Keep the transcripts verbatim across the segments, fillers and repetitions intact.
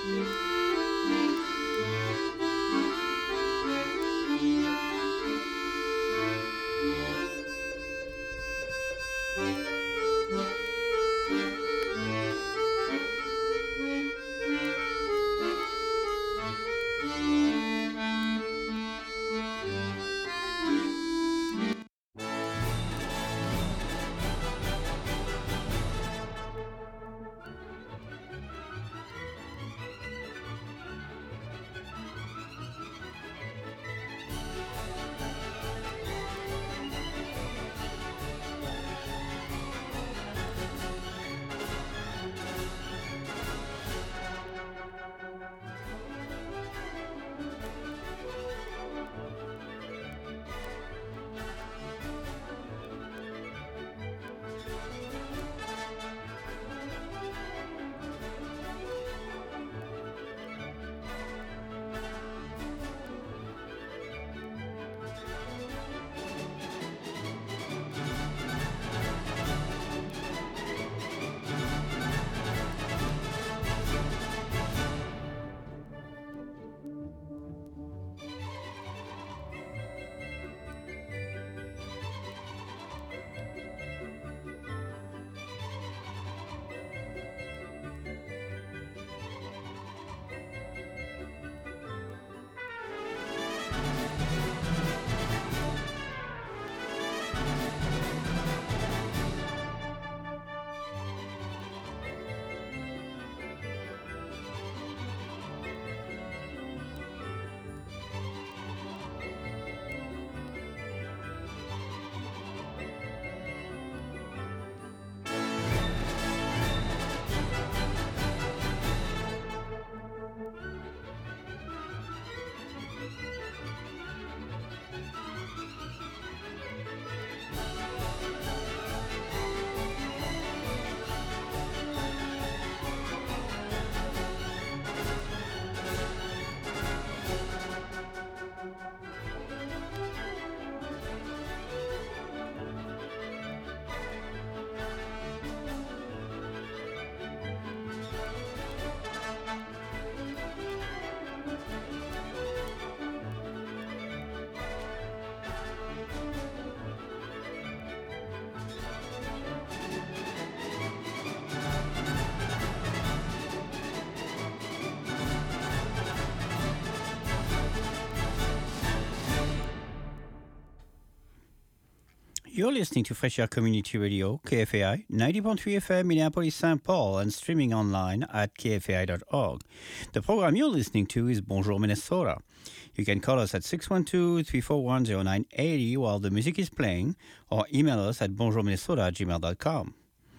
You're listening to Fresh Air Community Radio, K F A I, ninety point three F M, Minneapolis, Saint Paul, and streaming online at k f a i dot org. The program you're listening to is Bonjour Minnesota. You can call us at six one two, three four one, zero nine eight zero while the music is playing, or email us at bonjourminnesota at gmail dot com.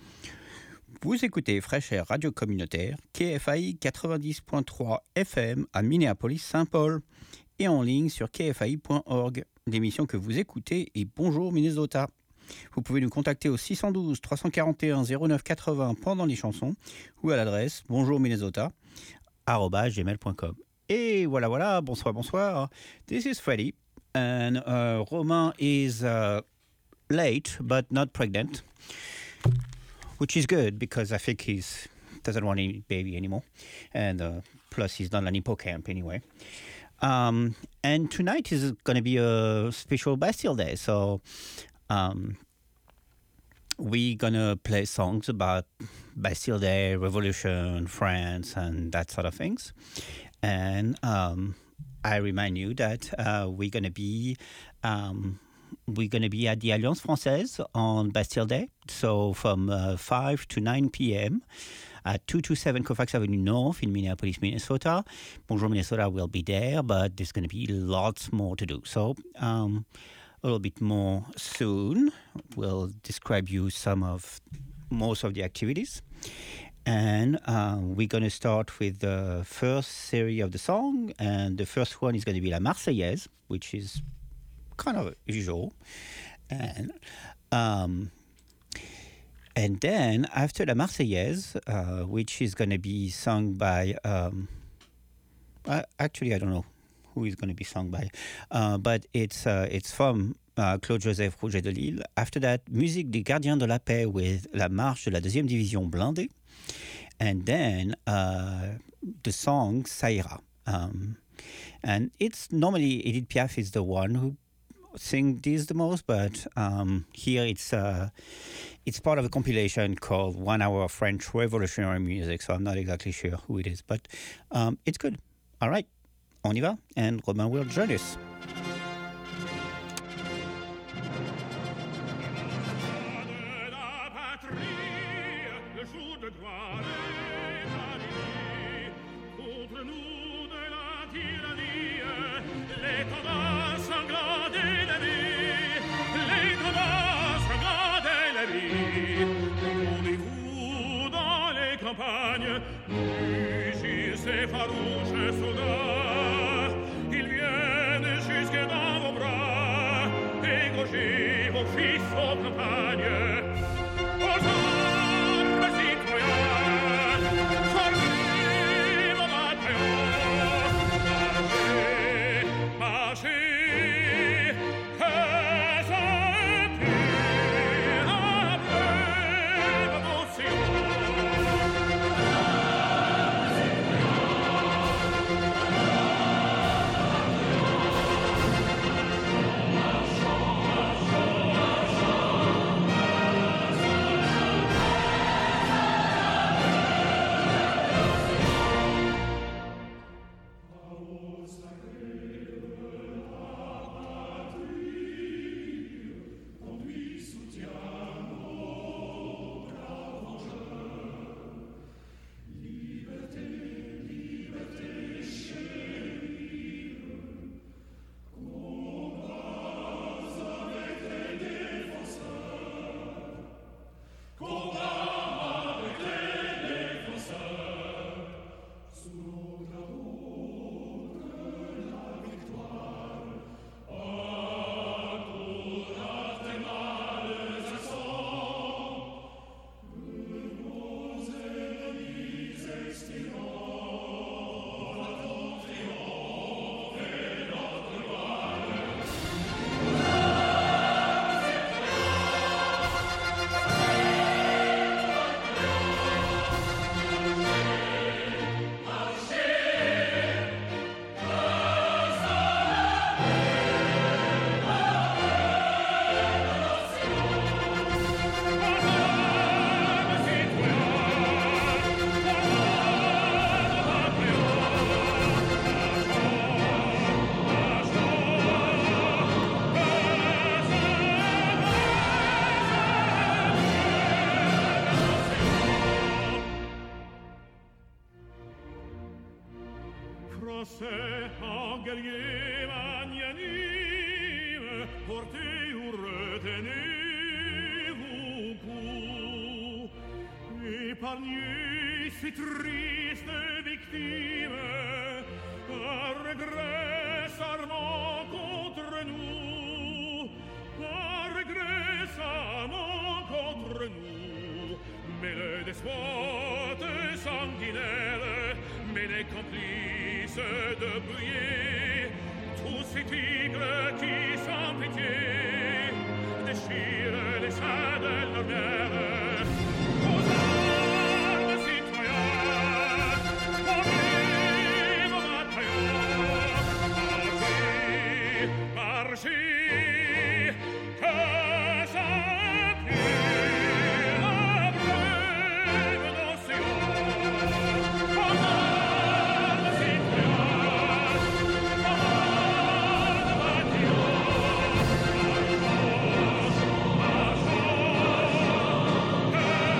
Vous écoutez Fresh Air Radio Communautaire, K F A I quatre-vingt-dix point trois F M à Minneapolis, Saint Paul, et en ligne sur k f a i point org. L'émission que vous écoutez est Bonjour Minnesota. Vous pouvez nous contacter au six un deux, trois quatre un, zéro neuf huit zéro pendant les chansons ou à l'adresse bonjourminnesota arobase gmail point com. Et voilà, voilà, bonsoir, bonsoir. This is Freddy, and uh, Romain is uh, late but not pregnant, which is good because I think he's doesn't want any baby anymore, and uh, plus he's done an hippocamp anyway. Um, and tonight is going to be a special Bastille Day, so um, we're going to play songs about Bastille Day, Revolution, France, and that sort of things. And um, I remind you that uh, we're going to be um, we're going to be at the Alliance Française on Bastille Day, so from uh, five to nine p.m. at two twenty-seven Colfax Avenue North in Minneapolis, Minnesota. Bonjour Minnesota will be there, but there's going to be lots more to do. So um, a little bit more soon. We'll describe you some of most of the activities. And uh, we're going to start with the first series of the song. And the first one is going to be La Marseillaise, which is kind of usual. And... Um, And then, after La Marseillaise, uh, which is going to be sung by... Um, uh, actually, I don't know who is going to be sung by. Uh, but it's uh, it's from uh, Claude-Joseph Rouget de Lille. After that, musique des Gardiens de la Paix with La Marche de la Deuxième Division blindée. And then, uh, the song Ça ira. Um, and it's normally Edith Piaf is the one who sing this the most, but um, here it's uh, it's part of a compilation called One Hour of French Revolutionary Music, so I'm not exactly sure who it is, but um, it's good. All right, on y va, and Romain will join us. Ces farouches soldats, ils viennent jusque dans vos bras, égorger vos fils aux campagnes. Aux armes citoyens, formez vos bataillons, marchez, marchez, que ça pire après vos sillons. Français en guerrier magnanime, portez ou retenez vos coups, épargnez ces tristes victimes, un regret s'armant contre nous, un regret s'armant contre nous, mais le despote sanguinaire, mais les complices de briller, tous ces tigres qui sans pitié déchirent les seins de leur mère. Aux armes citoyens, formez vos bataillons, marchez, marchez, que ça pire après nos sillons. Aux armes citoyens, formez vos bataillons, marchons, marchons, que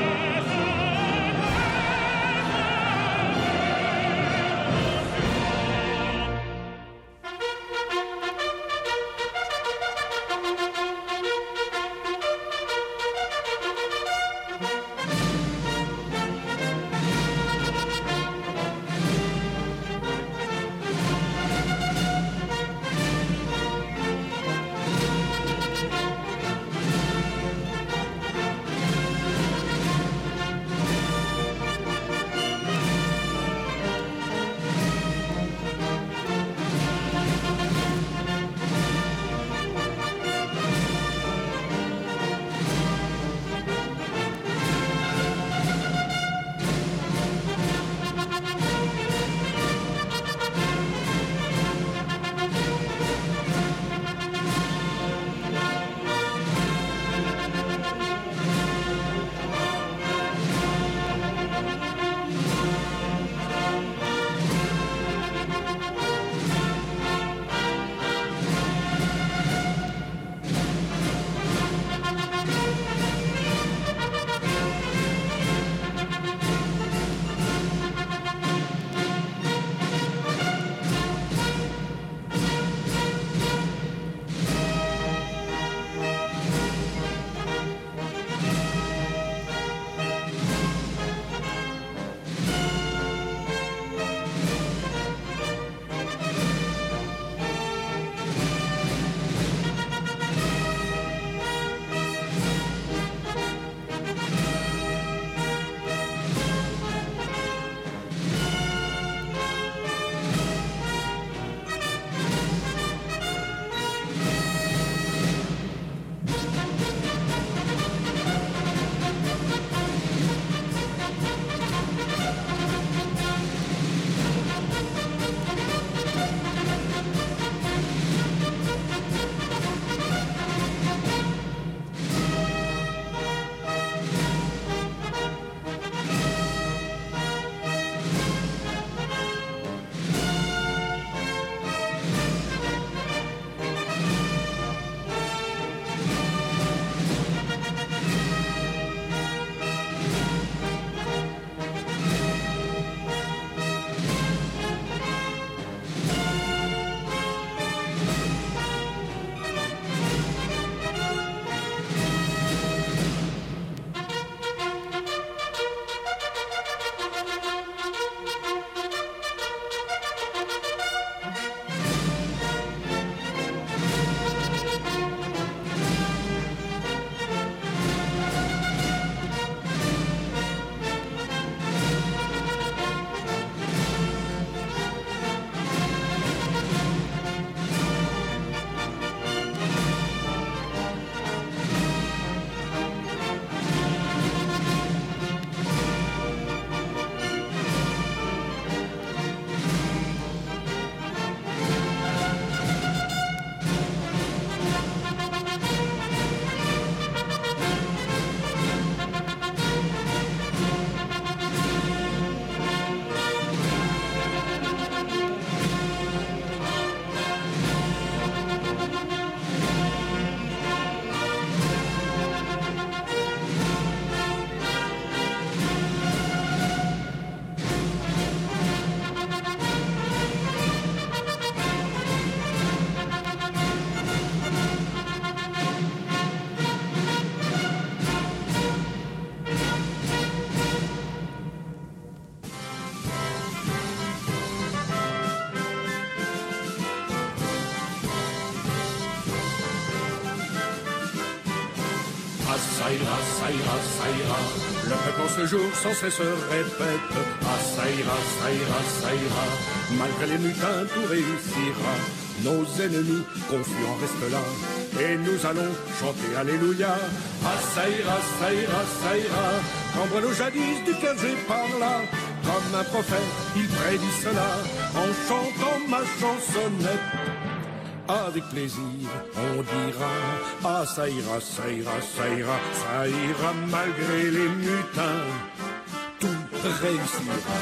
Ah, ça ira, ça ira, ça ira. Le peuple en ce jour sans cesse répète. Ah, ça ira, ça ira, ça ira. Malgré les mutins, tout réussira. Nos ennemis confiants restent là. Et nous allons chanter Alléluia. Ah, ça ira, ça ira, ça ira. Quand l'eau jadis du clergé par là. Comme un prophète, il prédit cela. En chantant ma chansonnette. Avec plaisir, on dira. Ah, ça ira, ça ira, ça ira. Ça ira malgré les mutins. Tout réussira.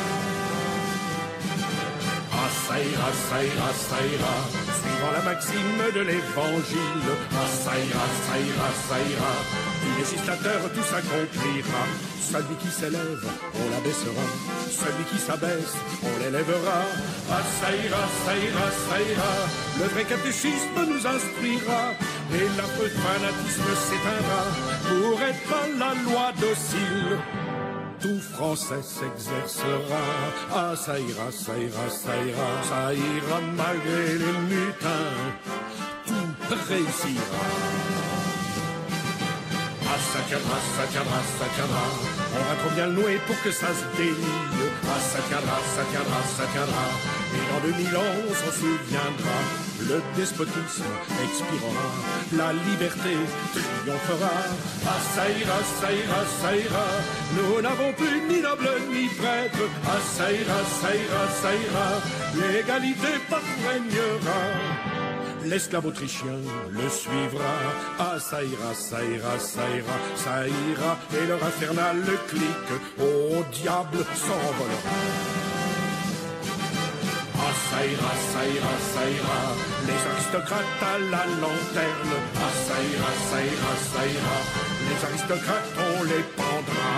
Ah, ça ira, ça ira, ça ira, suivant la maxime de l'évangile. Ah, ça ira, ça ira, ça ira, du législateur tout s'accomplira. Celui qui s'élève, on l'abaissera. Celui qui s'abaisse, on l'élèvera. Ah, ça ira, ça ira, ça ira, le vrai catéchisme nous instruira. Et l'affreux fanatisme s'éteindra pour être la loi docile. Tout français s'exercera. Ah, ça ira, ça ira, ça ira, ça ira malgré les mutins. Tout réussira. Ah, ça tiendra, ça tiendra, ça tiendra. On va trop bien le nouer pour que ça se délie. Ah, ça tiendra, ça tiendra, ça tiendra. Et dans deux mille ans, on s'en souviendra. Le despotisme expirera. La liberté triomphera. Ah, ça ira, ça ira, ça ira. Nous n'avons plus ni noble ni prêtre. Ah, ça ira, ça ira, ça ira. L'égalité partout régnera. L'esclave autrichien le suivra. Ah, ça ira, ça ira, ça ira, ça ira. Et leur infernal clic au diable s'envolera. Ah, ça ira, ça ira, ça ira. Les aristocrates à la lanterne. Ah, ça ira, ça ira, ça ira. Les aristocrates, on les pendra.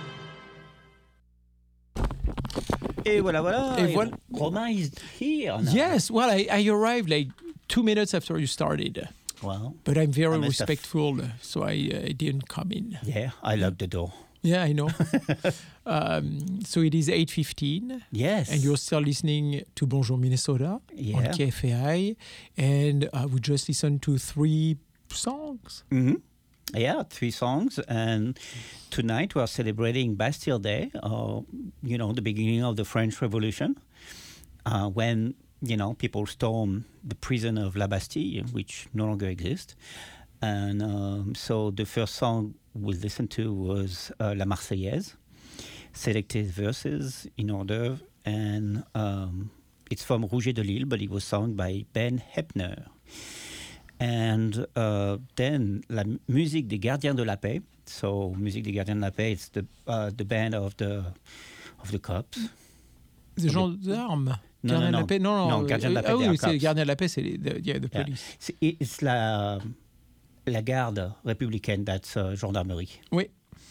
Et voilà, voilà. Et voilà. Romain is here now. Yes, well, I, I arrived like two minutes after you started. Well, But I'm very I must have- respectful, so I, uh, I didn't come in. yeah, I locked the door. Yeah, I know. um, so it is eight fifteen. Yes. And you're still listening to Bonjour Minnesota Yeah. on K F A I. And uh, we just listened to three songs. hmm Yeah, three songs. And tonight we are celebrating Bastille Day, or, you know, the beginning of the French Revolution, uh, when, you know, people stormed the prison of La Bastille, which no longer exists. And um, so the first song we listened to was uh, La Marseillaise, selected verses in order, and um, it's from Rouget de Lille, but it was sung by Ben Heppner. And uh, then La Musique des Gardiens de la Paix. So Musique des Gardiens de la Paix, it's the uh, the band of the of the cops. Des gens d'armes. Non, Gardien non, de la non. paix. Non, non. Non, Gardien de la euh, paix, Ah they oui, are c'est cops. gardien de la paix, c'est les, the, yeah, the Yeah. police. C'est- It's la la garde républicaine, that's uh, gendarmerie. Oui.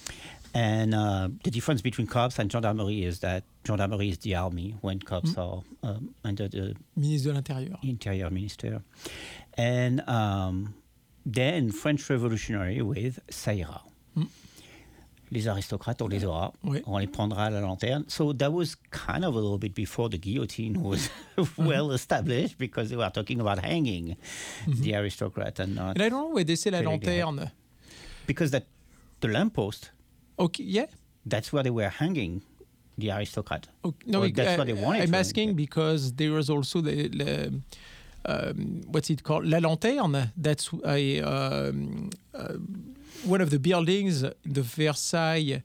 And uh, the difference between cops and gendarmerie is that gendarmerie is the army when cops are um, under the Ministre de l'Intérieur. interior minister. And um, then French Revolutionary with Saïra. Mm. Les aristocrates, on les aura. Oui. On les prendra à la lanterne. So that was kind of a little bit before the guillotine was well established, because they were talking about hanging the aristocrat and not... And I don't know where they say la Very good. lanterne. Because that the lamppost, Okay, yeah. that's where they were hanging the aristocrat. Okay. No, Well, it- that's uh, what they wanted I'm to asking hang. because there was also the, the um, what's it called? La Lanterne. That's a um, uh, one of the buildings in the Versailles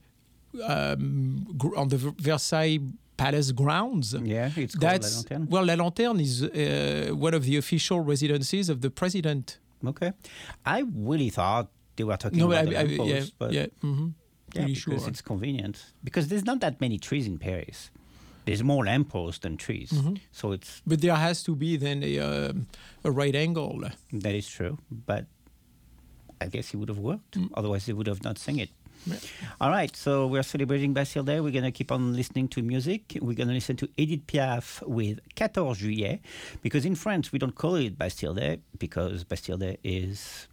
um, gr- on the Versailles Palace grounds. Yeah, it's called That's La Lanterne. well, La Lanterne is uh, one of the official residences of the president. Okay. I really thought they were talking No, about but the I, I, lamppost, yeah, but yeah, mm-hmm. yeah, Pretty because sure. it's convenient. Because there's not that many trees in Paris. There's more lampposts than trees. Mm-hmm. So it's But there has to be then a, um, a right angle. that is true. But I guess it would have worked. Otherwise, they would have not sung it. Mm. Yeah. All right, so we're celebrating Bastille Day. We're going to keep on listening to music. We're going to listen to Edith Piaf with fourteen juillet, because in France, we don't call it Bastille Day, because Bastille Day is,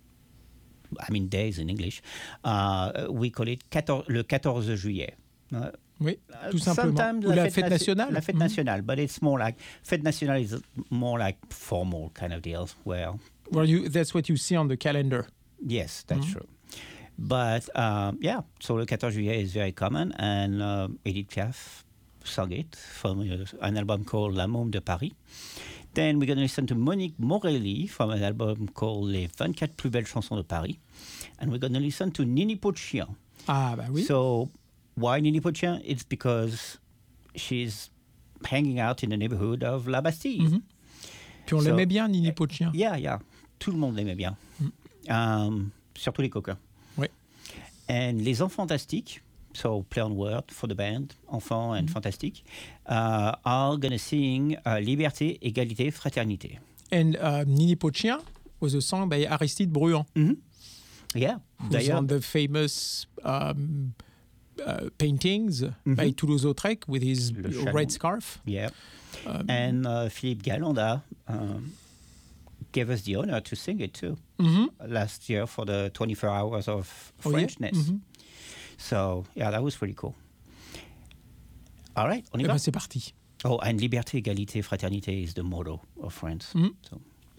I mean, days in English. Uh, we call it fourteen, le fourteen juillet. Uh, Oui, uh, tout simplement. sometimes Ou la fête nation- nationale. La fête Mhm. nationale, but it's more like, fête nationale is more like formal kind of deal, where Well, you, that's what you see on the calendar. yes, that's true. But um, yeah, so le quatorze juillet is very common, and uh, Edith Piaf sang it from uh, an album called La Môme de Paris. Then we're going to listen to Monique Morelli from an album called Les vingt-quatre plus belles chansons de Paris. And we're going to listen to Nini Pot-de-Chien. Ah, bah oui. So why Nini Pot-de-Chien? It's because she's hanging out in the neighborhood of La Bastille. Mm-hmm. Puis on So, l'aimait bien, Nini Pot-de-Chien. Yeah, yeah. Tout le monde l'aimait bien. Mm. Um, surtout les coquins. Oui. And les Enfants Fantastiques, so play on word for the band, Enfants and Mm-hmm. Fantastique, uh, are going to sing uh, Liberté, Égalité, Fraternité. And uh, Nini Pot-de-Chien was a song by Aristide Bruant, Mm-hmm. Yeah. who's D'ailleurs, on the famous um, uh, paintings Mm-hmm. by Toulouse-Lautrec with his Le Chaland. red scarf. yeah. Um, And uh, Philippe Galanda um, gave us the honor to sing it too mhm. last year for the twenty-four hours of Oh, yeah? Frenchness. Mhm. So, yeah, that was pretty cool. All right, on y Eh va? ben, c'est parti. Oh, and Liberté, Égalité, Fraternité is the motto of France. Mhm. So.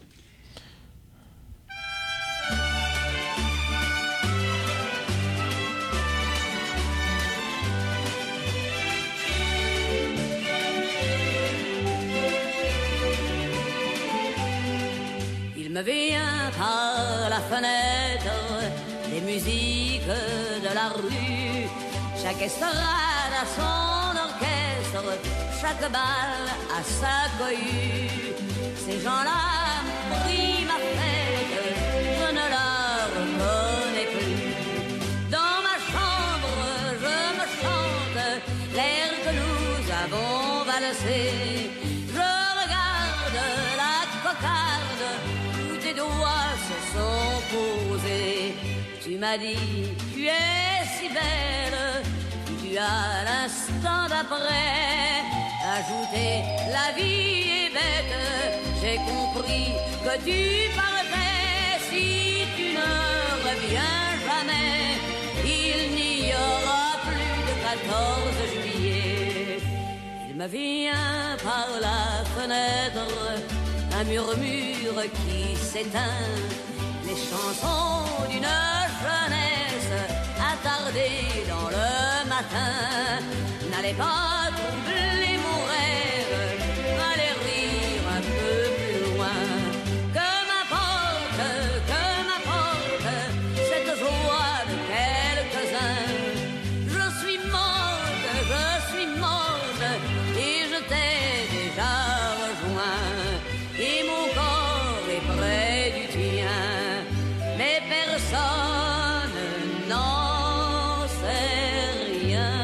Il me vient par la fenêtre des musiques de la rue. Chaque estrade a son orchestre, chaque bal a sa cohue. Ces gens-là prient ma fête, je ne la reconnais plus. Dans ma chambre, je me chante l'air que nous avons valsé. Je regarde la cocarde, tous tes doigts se sont posés. Tu m'as dit, tu es si belle, tu as l'instant d'après ajouté, la vie est bête. J'ai compris que tu partais, si tu ne reviens jamais, il n'y aura plus de quatorze juillet. Il me vient par la fenêtre un murmure qui s'éteint, les chansons d'une jeunesse attardée dans le matin. N'allez pas troubler mon rêve, allez rire un peu plus loin. Que m'importe, que m'importe cette joie de quelques-uns. Je suis morte, je suis morte et je t'ai déjà rejoint. Et mon corps est près du tien, mais personne n'en sait rien.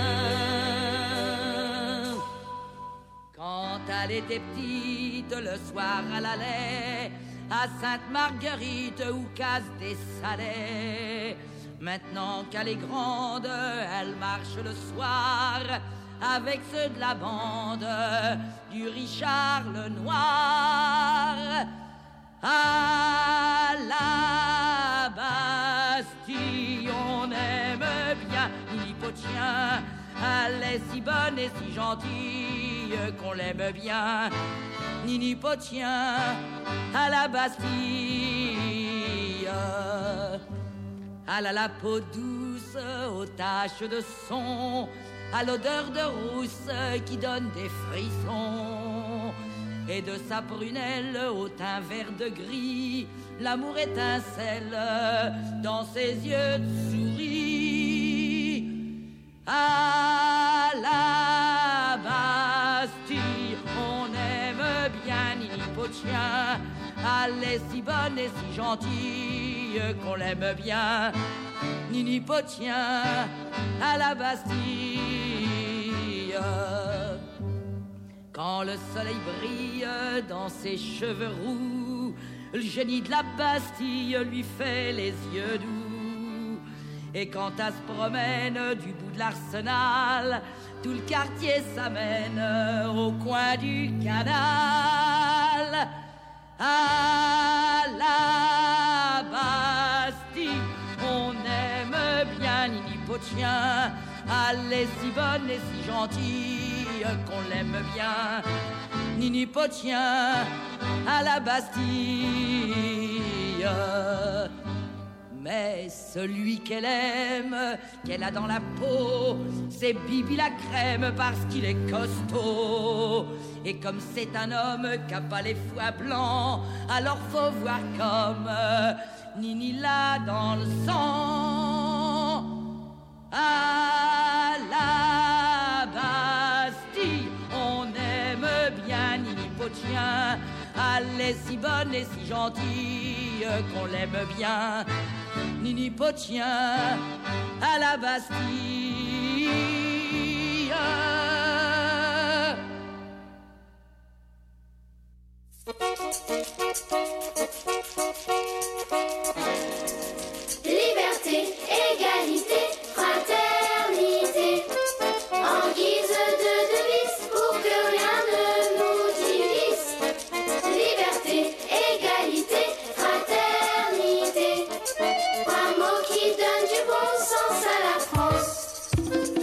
Quand elle était petite, le soir elle allait à Sainte-Marguerite ou Casse des Salets. Maintenant qu'elle est grande, elle marche le soir avec ceux de la bande du Richard le Noir. À la Bastille, on aime bien Nini Pot-de-Chien. Elle est si bonne et si gentille qu'on l'aime bien. Nini Pot-de-Chien, à la Bastille. Elle a la peau douce aux taches de son, à l'odeur de rousse qui donne des frissons. Et de sa prunelle au teint vert de gris, l'amour étincelle dans ses yeux de souris. À la Bastille, on aime bien Nini Pot-de-Chien. Elle est si bonne et si gentille qu'on l'aime bien. Nini Pot-de-Chien, à la Bastille. Quand le soleil brille dans ses cheveux roux, le génie de la Bastille lui fait les yeux doux. Et quand elle se promène du bout de l'Arsenal, tout le quartier s'amène au coin du canal. À la Bastille, on aime bien Nini Pot-de-Chien. Elle est si bonne et si gentille qu'on l'aime bien. Nini Pot-de-Chien, à la Bastille. Mais celui qu'elle aime, qu'elle a dans la peau, c'est Bibi la crème parce qu'il est costaud. Et comme c'est un homme qui a pas les foies blancs, alors faut voir comme Nini l'a dans le sang. À la Bastille, on aime bien Nini Potien. Elle est si bonne et si gentille qu'on l'aime bien. Nini Potien à la Bastille. Liberté, égalité, fraternité, en guise de devise pour que rien ne nous divise. Liberté, égalité, fraternité, trois mots qui donnent du bon sens à la France.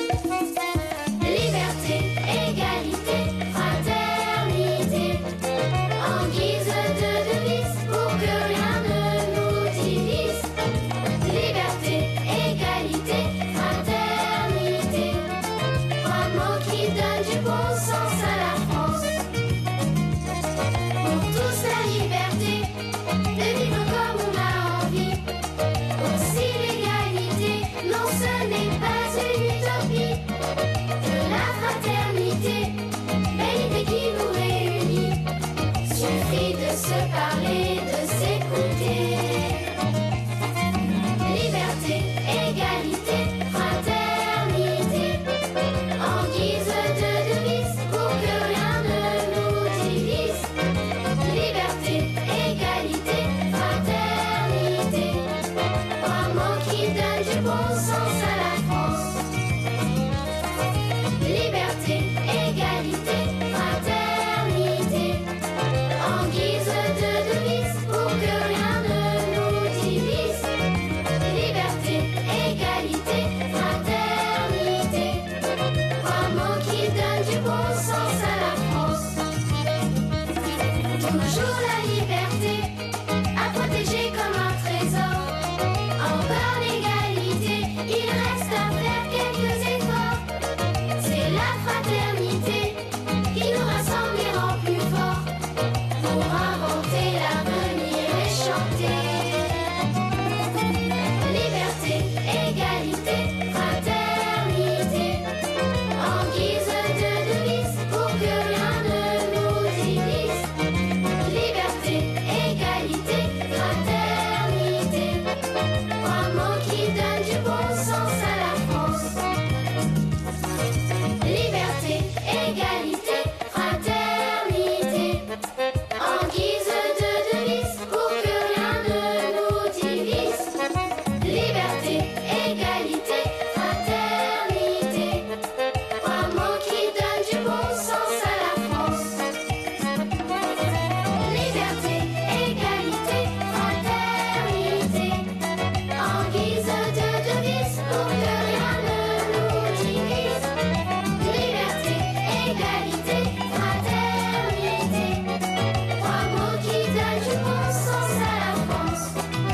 Liberté, égalité, fraternité, en guise de devise pour que rien ne nous divise. Liberté, égalité, fraternité, trois mots qui donnent du bon sens à la France. Pour tous la liberté de vivre comme on a envie. Aussi l'égalité, non ce n'est pas une utopie. De la fraternité, belle idée qui nous réunit. Suffit de se parler, de s'écouter. Liberté, égalité, fraternité, en guise de devise pour que rien ne nous divise. Liberté, égalité, fraternité, trois mots qui donnent du bon sens à la France. Liberté, égalité, fraternité, en guise de devise pour que rien ne nous divise. Liberté, égalité, fraternité, trois mots qui donnent du bon sens à la France. Toujours la liberté, à protéger comme un trésor. Encore l'égalité, il reste à faire quelques efforts. C'est la fraternité qui nous rassemble et rend plus forts pour inventer l'avenir et chanter. Liberté, égalité, fraternité, en guise de devise pour que rien ne nous divise. Liberté, égalité, fraternité, trois mots qui donnent du bon sens à la France. Liberté, égalité, fraternité, en guise de devise pour que rien ne nous divise. Liberté, égalité, fraternité, trois mots qui donnent du bon sens à la France. Liberté, égalité, fraternité, en guise de devise pour que rien ne nous divise. Liberté, égalité, fraternité, trois mots qui donnent du bon sens à la France.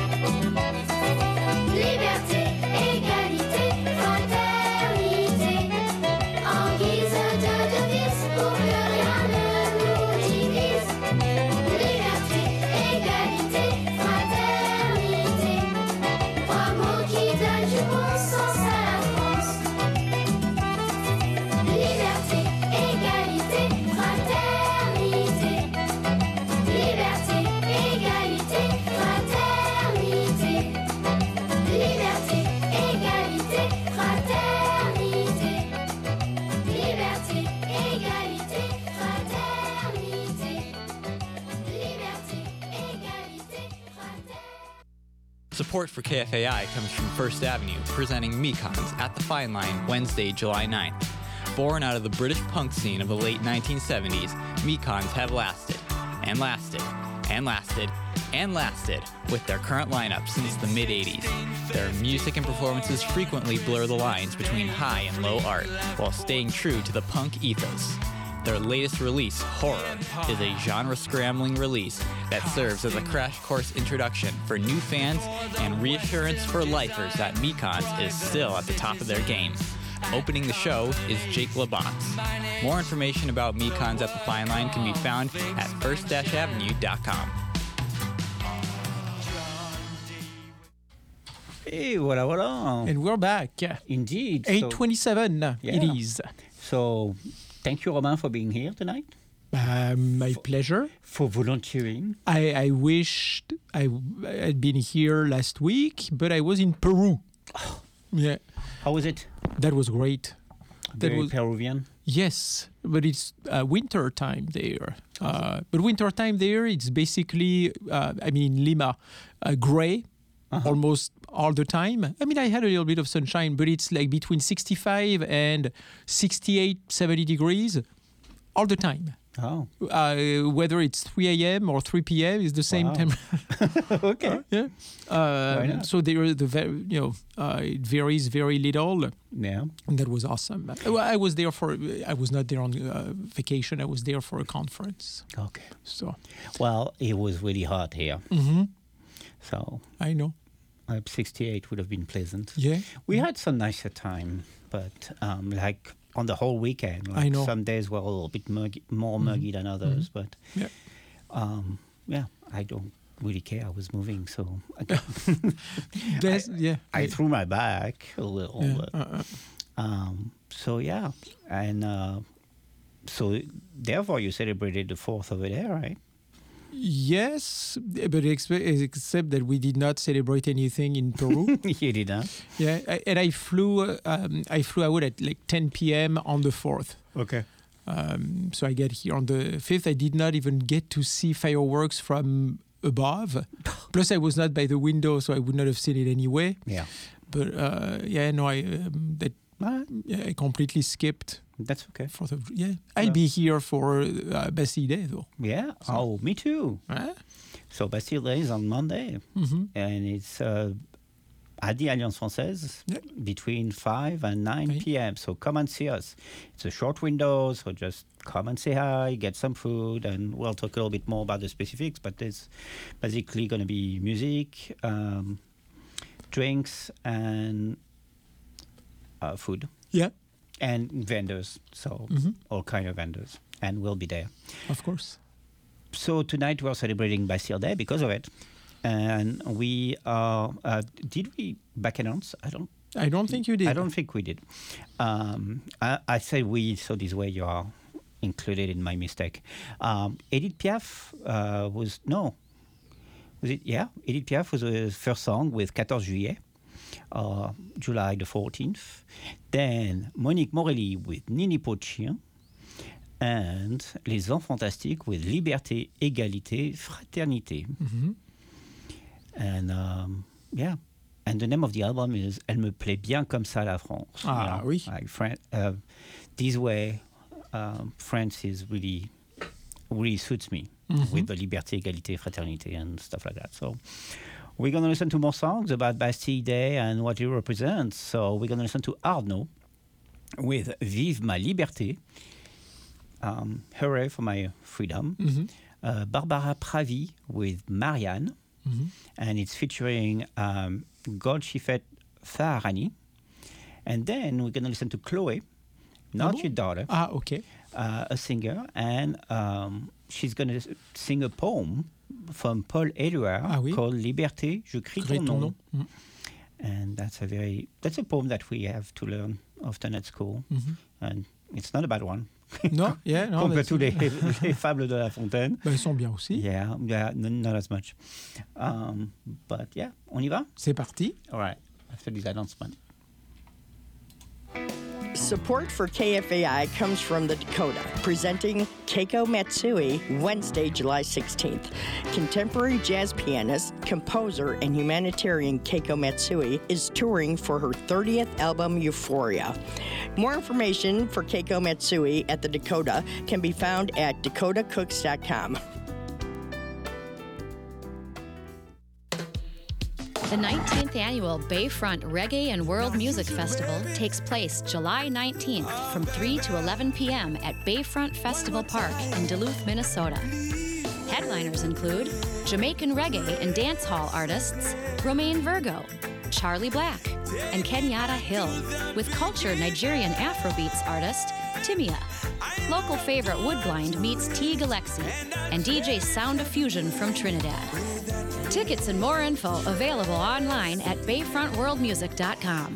Liberté, égalité, fraternité, en guise de devise pour que rien ne nous divise. Liberté, égalité, fraternité, trois mots qui donnent du bon sens à la France. Liberté, égalité, fraternité, liberté, égalité, fraternité, liberté, égalité, fraternité, liberté, égalité, fraternité, liberté, égalité, fraternité. Support for K F A I comes from First Avenue, presenting Mekons at the Fine Line Wednesday, July ninth. Born out of the British punk scene of the late nineteen seventies, Mekons have lasted, and lasted, and lasted, and lasted with their current lineup since the mid-eighties. Their music and performances frequently blur the lines between high and low art while staying true to the punk ethos. Their latest release, Horror, is a genre-scrambling release that serves as a crash course introduction for new fans and reassurance for lifers that Mekons is still at the top of their game. Opening the show is Jake LaBonce. More information about Mekons at the Fine Line can be found at first avenue dot com. Hey, voilà, voilà. And we're back. Indeed. eight So, twenty-seven it Yeah. is. so thank you, Romain, for being here tonight, Uh, my pleasure. for volunteering. I, I wished I had been here last week, but I was in Peru. Yeah, How was it? that was great. That Very was Peruvian. yes, but it's uh, winter time there. Uh, but winter time there, it's basically, uh, I mean, in Lima, uh, gray almost all the time. I mean, I had a little bit of sunshine, but it's like between sixty-five and sixty-eight, seventy degrees all the time. Oh, Uh, whether it's three a.m. or three p.m. is the same Wow. temperature. okay. Yeah. Uh, not? so there, the ve- you know, uh, it varies very little, Yeah. and that was awesome. Well, I was there for. I was not there on uh, vacation. I was there for a conference. Okay. So Well, it was really hot here. Mhm. So I know. uh, sixty-eight would have been pleasant. Yeah. We had some nicer time, but um, like on the whole weekend, like I know. some days were a little bit muggy, more muggy than others. But Yeah. um, yeah, I don't really care. I was moving, so I, That's, yeah. I threw my back a little. Yeah. But, Uh-uh. um, so yeah, and uh, so therefore you celebrated the fourth over there, right? Yes, but expe- except that we did not celebrate anything in Peru. You did, huh? Yeah, I- and I flew. uh, Um, I flew out at like ten p.m. on the fourth. Okay. Um, so I get here on the fifth. I did not even get to see fireworks from above. Plus, I was not by the window, so I would not have seen it anyway. Yeah. But uh, yeah, no, I um, that Ah, yeah, I completely skipped that's okay. Fourth of yeah. I'll be here for uh, Bastille Day though. Yeah. Oh, me too. Huh? So Bastille Day is on Monday, Mhm. and it's uh, at the Alliance Française Yeah. between five and nine Right. p.m. So come and see us. It's a short window, so just come and say hi, get some food, and we'll talk a little bit more about the specifics. But it's basically going to be music, um, drinks, and uh, food, Yeah, and vendors. So Mhm. all kind of vendors, and we'll be there. of course. So tonight we're celebrating Bastille Day because of it, and we are. Uh, did we back announce? I don't. I don't think you did. I don't think we did. Um, I, I say we, so this way you are included in my mistake. Um, Edith Piaf uh, was no. Was it? Yeah, Edith Piaf was the first song with fourteen juillet, uh, July the fourteenth. Then Monique Morelli with Nini Pochien. And Les Enfants Fantastiques with Liberté, Égalité, Fraternité. Mhm. And um, yeah. And the name of the album is Elle me plaît bien comme ça la France. Ah, You know, oui. Like Fran- uh, this way, um, France is really, really suits me with the Liberté, Égalité, Fraternité and stuff like that. So we're going to listen to more songs about Bastille Day and what it represents. So we're going to listen to Arnaud with Vive ma liberté. Um, Hooray for my freedom. Mhm. Uh, Barbara Pravi with Marianne. Mhm. And it's featuring um, Golshifet Farahani. And then we're going to listen to Chloe, not bon? your daughter, Ah, okay. uh, a singer, and um, she's going to sing a poem from Paul Éluard Ah oui? called Liberté, je crie Crée ton ton nom. nom. Mhm. And that's a very that's a poem that we have to learn often at school, Mhm. and it's not a bad one. Non, yeah, non. Compared that's- to les, les fables de La Fontaine. Ben, ils sont bien aussi. Yeah, yeah, n- not as much. Um, but yeah, on y va? C'est parti. All right, after this announcement. Support for K F A I comes from the Dakota, presenting Keiko Matsui Wednesday, July sixteenth. Contemporary jazz pianist, composer, and humanitarian Keiko Matsui is touring for her thirtieth album, Euphoria. More information for Keiko Matsui at the Dakota can be found at dakota cooks dot com. The nineteenth annual Bayfront Reggae and World Music Festival takes place July nineteenth from three to eleven p.m. at Bayfront Festival Park in Duluth, Minnesota. Headliners include Jamaican reggae and dancehall artists Romain Virgo, Charlie Black, and Kenyatta Hill, with cultured Nigerian Afrobeats artist Timia. Local favorite Woodblind meets T. Galaxy, and D J Sound of Fusion from Trinidad. Tickets and more info available online at bayfront world music dot com.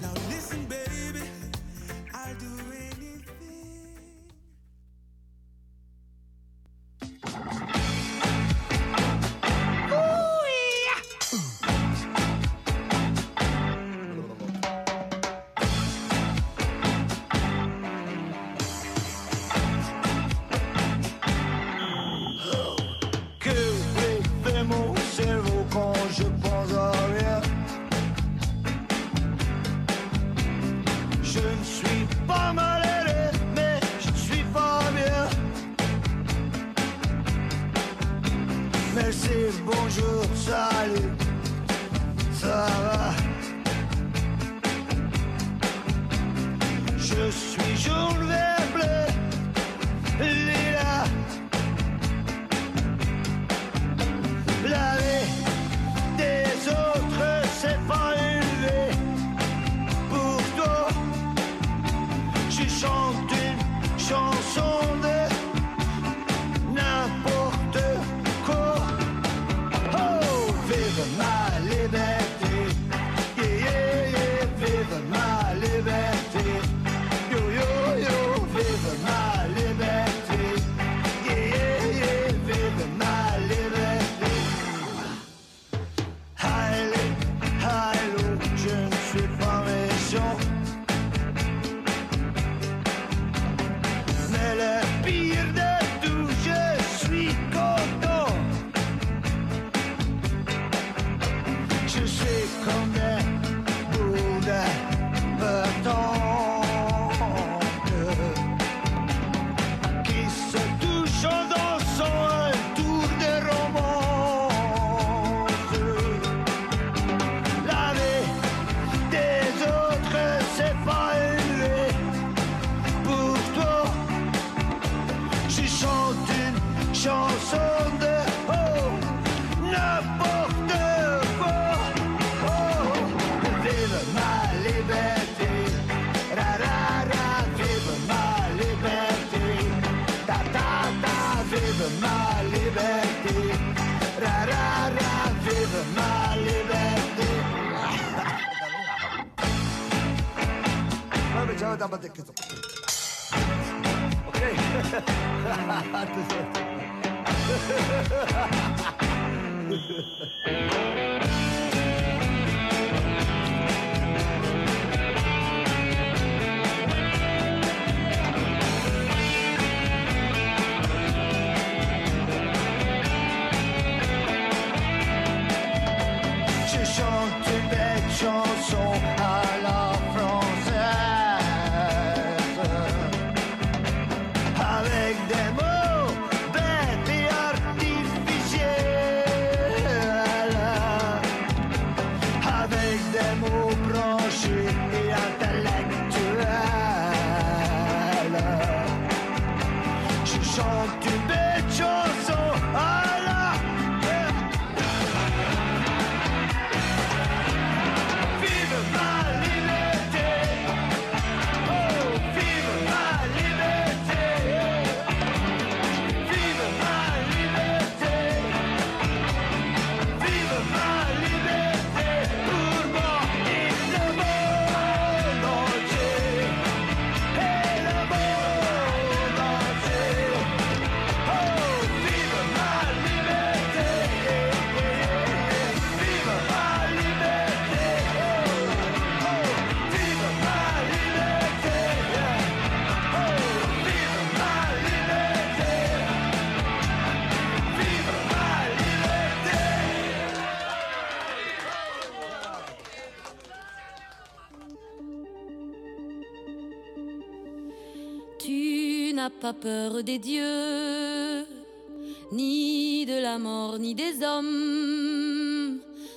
Pas peur des dieux, ni de la mort, ni des hommes.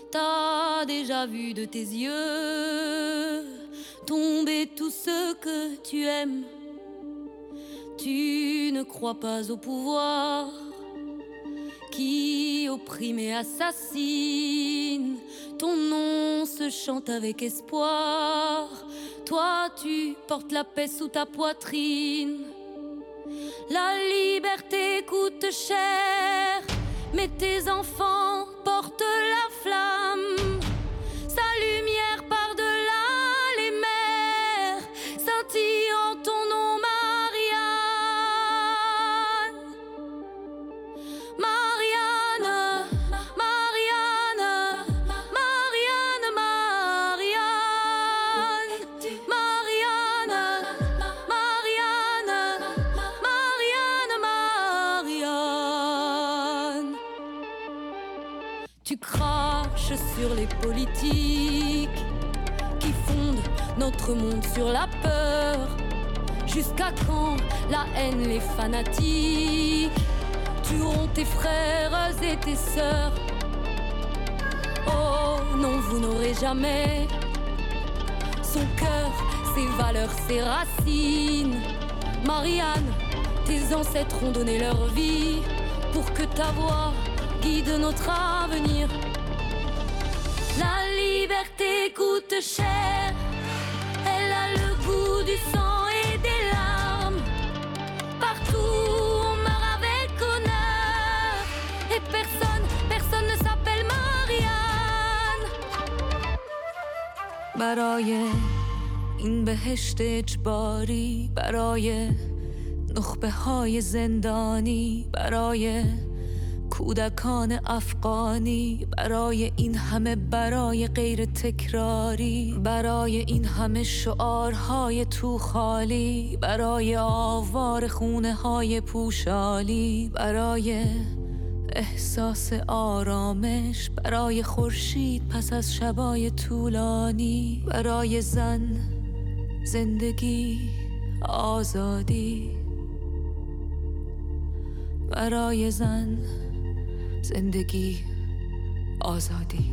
t'as déjà vu de tes yeux tomber tout ce que tu aimes. Tu ne crois pas au pouvoir qui opprime et assassine. Ton nom se chante avec espoir. Toi, tu portes la paix sous ta poitrine. La liberté coûte cher, mais tes enfants portent la flamme. Sa lumière par-delà les mers, scintillant ton nom, Marianne. Marianne, Marianne, Marianne, Marianne, Marianne, Marianne, Marianne, Marianne. Tu craches sur les politiques qui fondent notre monde sur la peur. Jusqu'à quand la haine, les fanatiques tueront tes frères et tes sœurs? Oh non, vous n'aurez jamais son cœur, ses valeurs, ses racines. Marianne, tes ancêtres ont donné leur vie pour que ta voix guide notre avenir. La liberté coûte cher, elle a le goût du sang et des larmes. Partout on meurt avec honneur, et personne, personne ne s'appelle Marianne. برای این بهشت اجباری، برای نخبه های زندانی، برای کودکان افغانی، برای این همه برای غیر تکراری، برای این همه شعارهای تو خالی، برای آوار خونه های پوشالی، برای احساس آرامش، برای خورشید پس از شبای طولانی، برای زن زندگی آزادی، برای زن زندگی آزادی.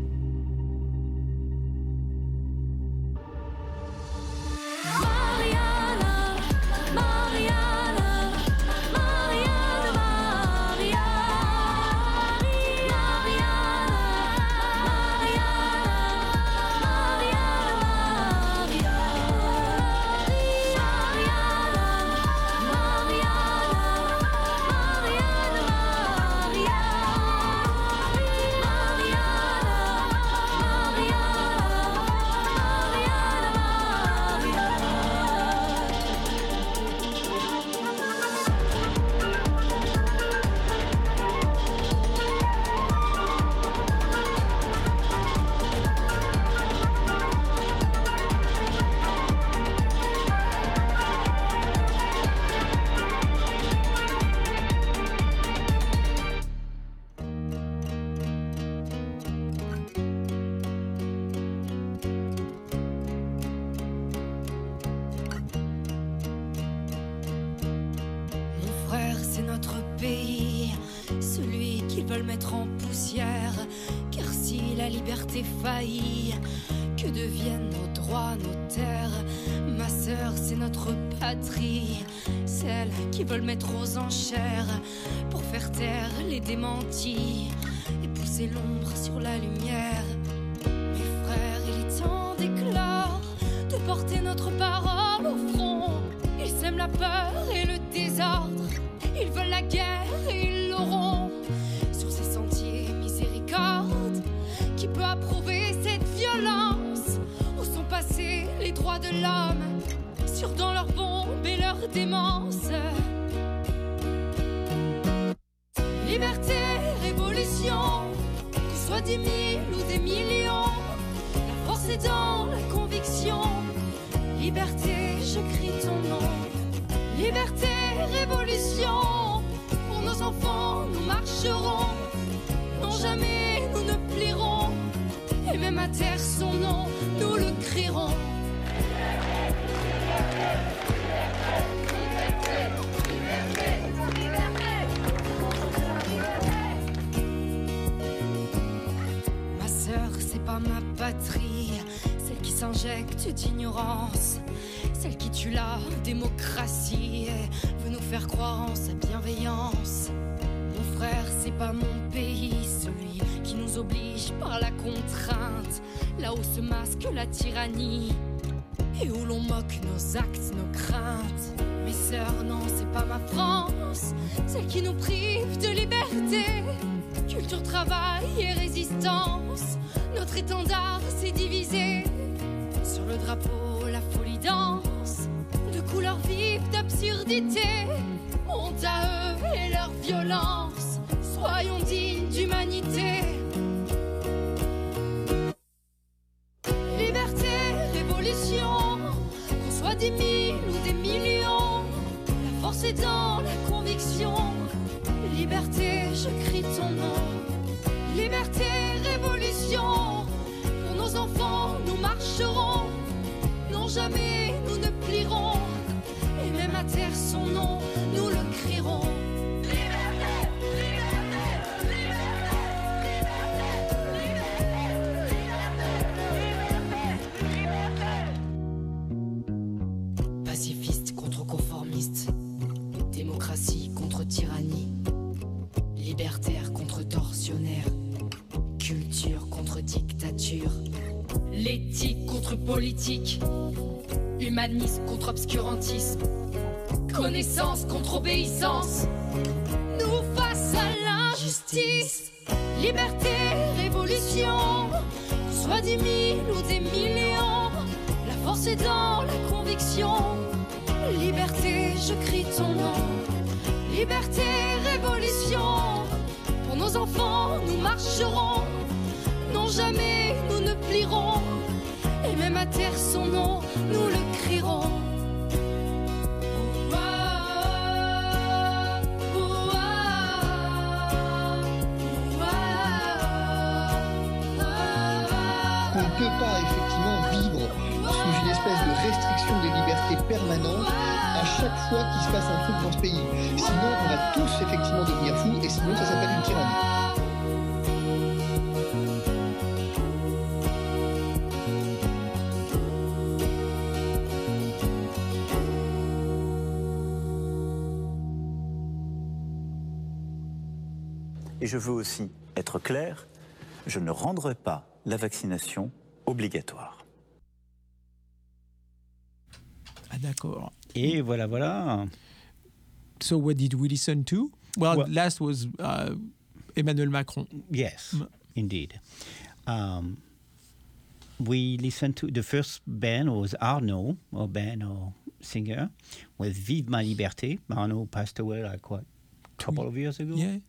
Faillit, que deviennent nos droits, nos terres. Ma sœur, c'est notre patrie, celles qui veulent mettre aux enchères pour faire taire les démentis et pousser l'ombre sur la lumière. Mes frères, il est temps d'éclore, de porter notre parole au front. Ils sèment la peur et le désordre, ils veulent la guerre et ils l'auront. Sur ces sentiers, miséricorde, qui peut approuver cette violence? Où sont passés les droits de l'homme, sur dans leurs bombes et leur démence? Liberté, révolution, que ce soit dix mille ou des millions, la force est dans la conviction. Liberté, je crie ton nom. Liberté, révolution, pour nos enfants, nous marcherons. Non, jamais nous ne plierons. Et même à terre son nom, nous le crierons. Ma sœur patrie, celle qui s'injecte d'ignorance, celle qui tue la démocratie et veut nous faire croire en sa bienveillance. Mon frère, c'est pas mon pays, celui qui nous oblige par la contrainte, là où se masque la tyrannie et où l'on moque nos actes, nos craintes. Mes sœurs, non, c'est pas ma France, celle qui nous prive de liberté. Culture, travail et résistance, notre étendard s'est divisé. Sur le drapeau, la folie danse, de couleurs vives, d'absurdité. Honte à eux et leur violence, soyons dignes d'humanité. Liberté, révolution, qu'on soit des mille ou des millions, la force est dans la conviction. Liberté, je crie ton nom. Liberté, révolution, pour nos enfants nous marcherons. Non, jamais nous ne plierons, et même à terre son nom nous le crierons. Pacifiste contre conformiste, démocratie contre tyrannie, libertaire contre tortionnaire, culture contre dictature, l'éthique contre politique, humanisme contre obscurantisme, connaissance contre obéissance, nous face à l'injustice. Liberté, révolution, qu'on soit des mille ou des millions, la force est dans la conviction. Liberté, je crie ton nom. Liberté, révolution, pour nos enfants nous marcherons. Non, jamais nous ne plierons, et même à terre son nom nous le crierons. On ne peut pas effectivement vivre sous une espèce de restriction des libertés permanente à chaque fois qu'il se passe un truc dans ce pays. Sinon, on va tous effectivement devenir fous, et sinon ça s'appelle une tyrannie. Et je veux aussi être clair, je ne rendrai pas la vaccination obligatoire. Ah, d'accord. Et voilà, voilà. So what did we listen to? Well, Well- last was uh, Emmanuel Macron. Yes, indeed. Um, we listened to the first band was Arnaud, or band or singer, with Vive ma liberté. Arnaud passed away like what, a couple of years ago? Yeah.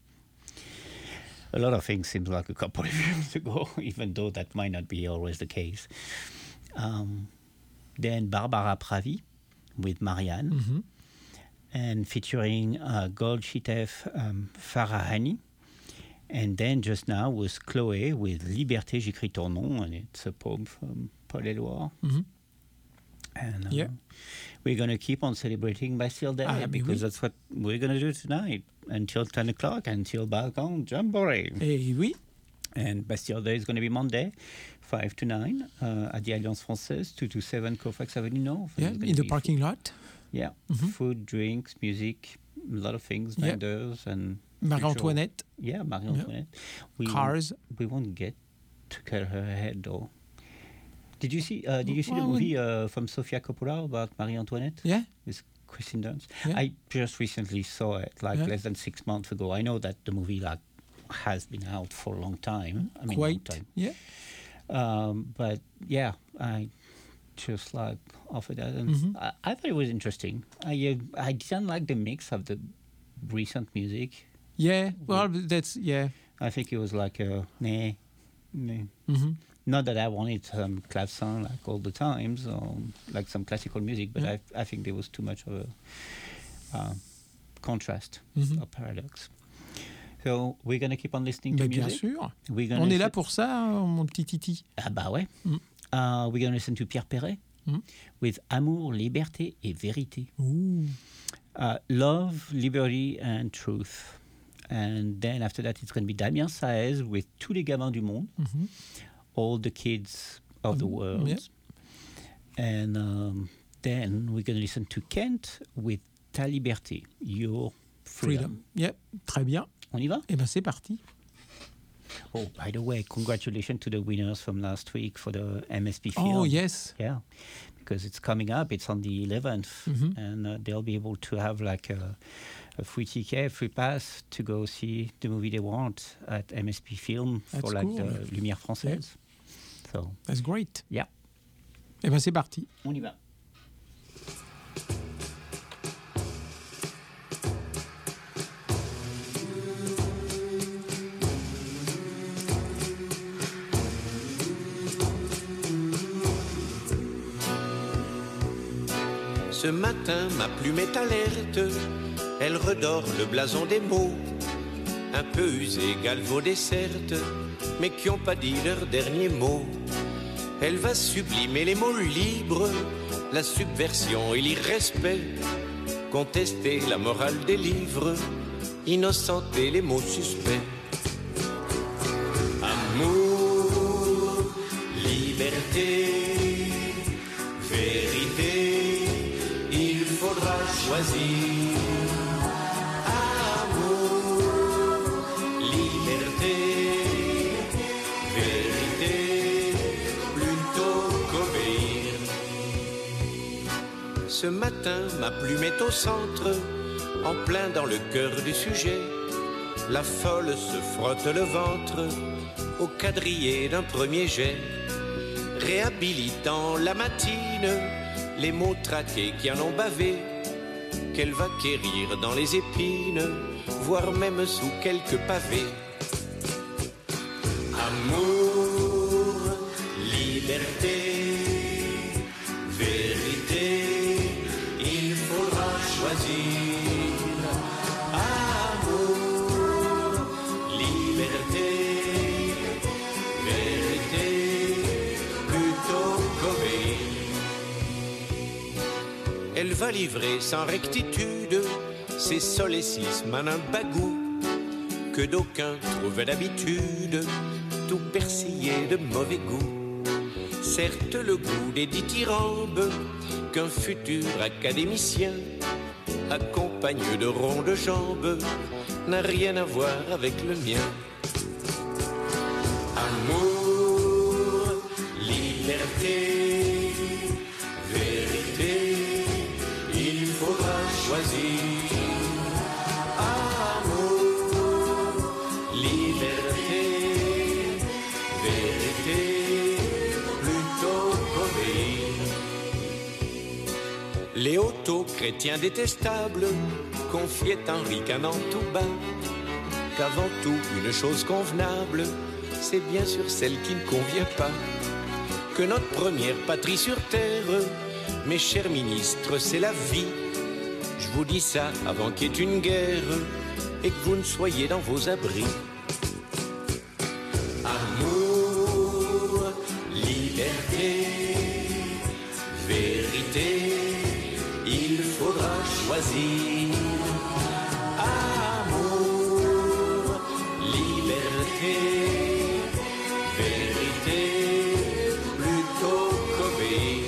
A lot of things seems like a couple of years ago, even though that might not be always the case. Um, then Barbara Pravi with Marianne, Mhm. and featuring uh, Golshitev um, Farahani. And then just now was Chloé with Liberté, j'écris ton nom, and it's a poem from Paul Éluard. Mhm. And uh, Yeah. we're going to keep on celebrating Bastille Day Ah, mais because oui. that's what we're going to do tonight until ten o'clock, until Balkan Jamboree. Et oui. And Bastille Day is going to be Monday, five to nine, uh, at the Alliance Française, two to seven Colfax Avenue North. Yeah, There's gonna in the be parking lot. Yeah, Mhm. food, drinks, music, a lot of things, Yeah. vendors, and Marie-Antoinette. future- Yeah, Marie-Antoinette. We Cars. Won't, we won't get to cut her head though. Did you see? Uh, did you see Well, the movie uh, from Sofia Coppola about Marie-Antoinette? Yeah. With Kristen Dunst. Yeah. I just recently saw it, like Yeah. less than six months ago. I know that the movie like has been out for a long time. I mean, long Quite. time. Yeah. Um, but yeah, I just like offered that, and Mhm. I, I thought it was interesting. I uh, I didn't like the mix of the recent music. Yeah. Well, that's yeah. I think it was like a nah, nah. Mhm. Not that I wanted some clavecin like all the times, or like some classical music, but Yeah. I I think there was too much of a uh, contrast Mhm. or paradox. So we're gonna keep on listening to Mais bien music. sûr. We're gonna On est là listen- pour ça, hein, mon petit Titi. Ah bah ouais. Mm. Uh, we're gonna listen to Pierre Perret Mm. with Amour, Liberté et Vérité. Ouh. Uh, love, liberty and truth. And then after that, it's going to be Damien Saez with Tous les gamins du monde. Mhm. all the kids of the world. Yeah. And um, then we're going to listen to Kent with Ta Liberté, Your Freedom. Freedom. Yeah, très bien. On y va? Eh ben c'est parti. Oh, by the way, congratulations to the winners from last week for the M S P film. Oh, yes. Yeah, because it's coming up. It's on the eleventh, Mhm. and uh, they'll be able to have like a, a free ticket, free pass to go see the movie they want at M S P Film for That's like cool. the Lumière Française. So, That's great. yeah, Eh ben c'est parti. on y va. Ce matin, ma plume est alerte, elle redore le blason des mots, un peu usés, galvaudés certes, mais qui n'ont pas dit leur dernier mot. Elle va sublimer les mots libres, la subversion et l'irrespect, contester la morale des livres, innocenter les mots suspects. Amour, liberté, vérité, il faudra choisir. Amour, liberté, vérité, plutôt qu'obéir. Ce matin, ma plume est au centre, en plein dans le cœur du sujet. La folle se frotte le ventre au quadrillé d'un premier jet, réhabilitant la matine, les mots traqués qui en ont bavé, qu'elle va quérir dans les épines, voire même sous quelques pavés. Amour, liberté, vérité, il faudra choisir. Amour, liberté, vérité, plutôt qu'obéir. Elle va livrer sans rectitude ses solécismes en un bagout que d'aucuns trouvaient d'habitude tout persillé de mauvais goût. Certes, le goût des dithyrambes qu'un futur académicien accompagne de ronds de jambes n'a rien à voir avec le mien. Amour, liberté, vérité, il faudra choisir. Amour, liberté, vérité, plutôt qu'obéir. Les auto-chrétiens détestables confiaient en ricanant tout bas qu'avant tout une chose convenable, c'est bien sûr celle qui ne convient pas. Que notre première patrie sur terre, mes chers ministres, c'est la vie. Je vous dis ça avant qu'il y ait une guerre et que vous ne soyez dans vos abris. Amour, liberté, vérité, il faudra choisir. Amour, liberté, vérité, plutôt qu'obéir.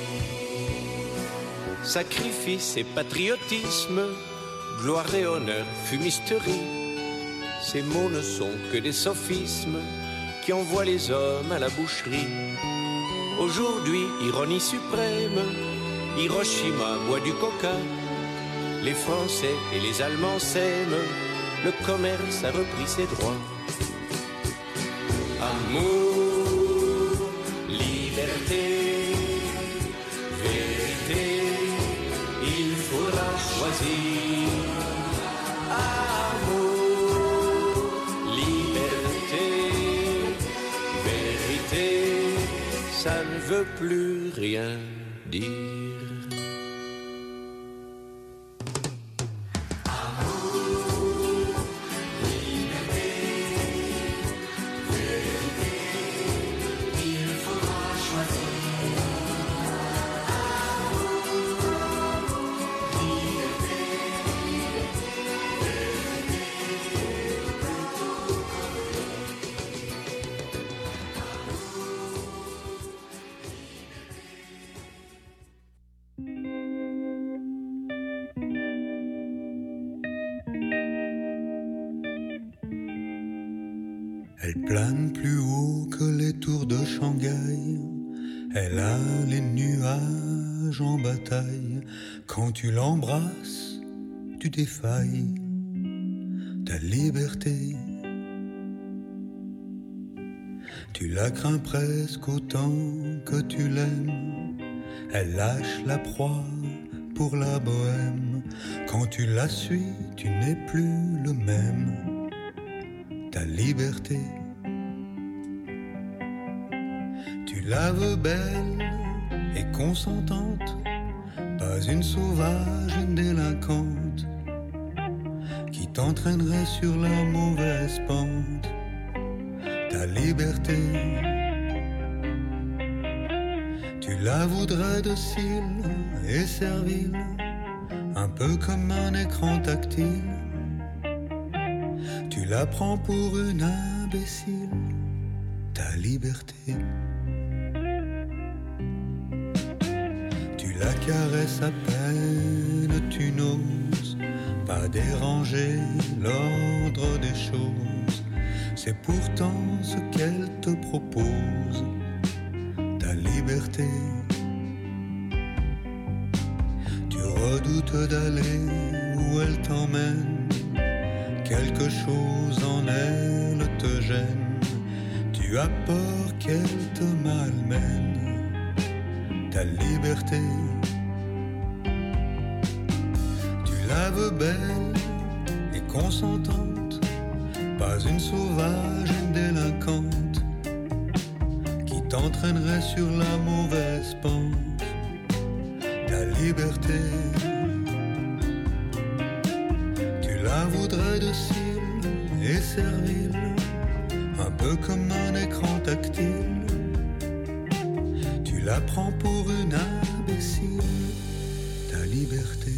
Sacrifice et patriotisme, gloire et honneur, fumisterie, ces mots ne sont que des sophismes qui envoient les hommes à la boucherie. Aujourd'hui, ironie suprême, Hiroshima boit du coca, les Français et les Allemands s'aiment, le commerce a repris ses droits. Amour, liberté, vérité, il faudra choisir. Amour, liberté, vérité, ça ne veut plus rien dire. Elle plane plus haut que les tours de Shanghai. Elle a les nuages en bataille. Quand tu l'embrasses, tu défailles. Ta liberté, tu la crains presque autant que tu l'aimes. Elle lâche la proie pour la bohème. Quand tu la suis, tu n'es plus le même. Ta liberté, tu la veux belle et consentante, pas une sauvage, une délinquante qui t'entraînerait sur la mauvaise pente. Ta liberté, tu la voudrais docile et servile, un peu comme un écran tactile. Tu la prends pour une imbécile, ta liberté. Tu la caresses à peine, tu n'oses pas déranger l'ordre des choses. C'est pourtant ce qu'elle te propose, ta liberté. Tu redoutes d'aller où elle t'emmène. Quelque chose en elle te gêne. Tu as peur qu'elle te malmène, ta liberté. Tu la veux belle et consentante, pas une sauvage, une délinquante qui t'entraînerait sur la mauvaise pente. Ta liberté, tu la voudrais docile et servile, un peu comme un écran tactile. Tu la prends pour une imbécile, ta liberté.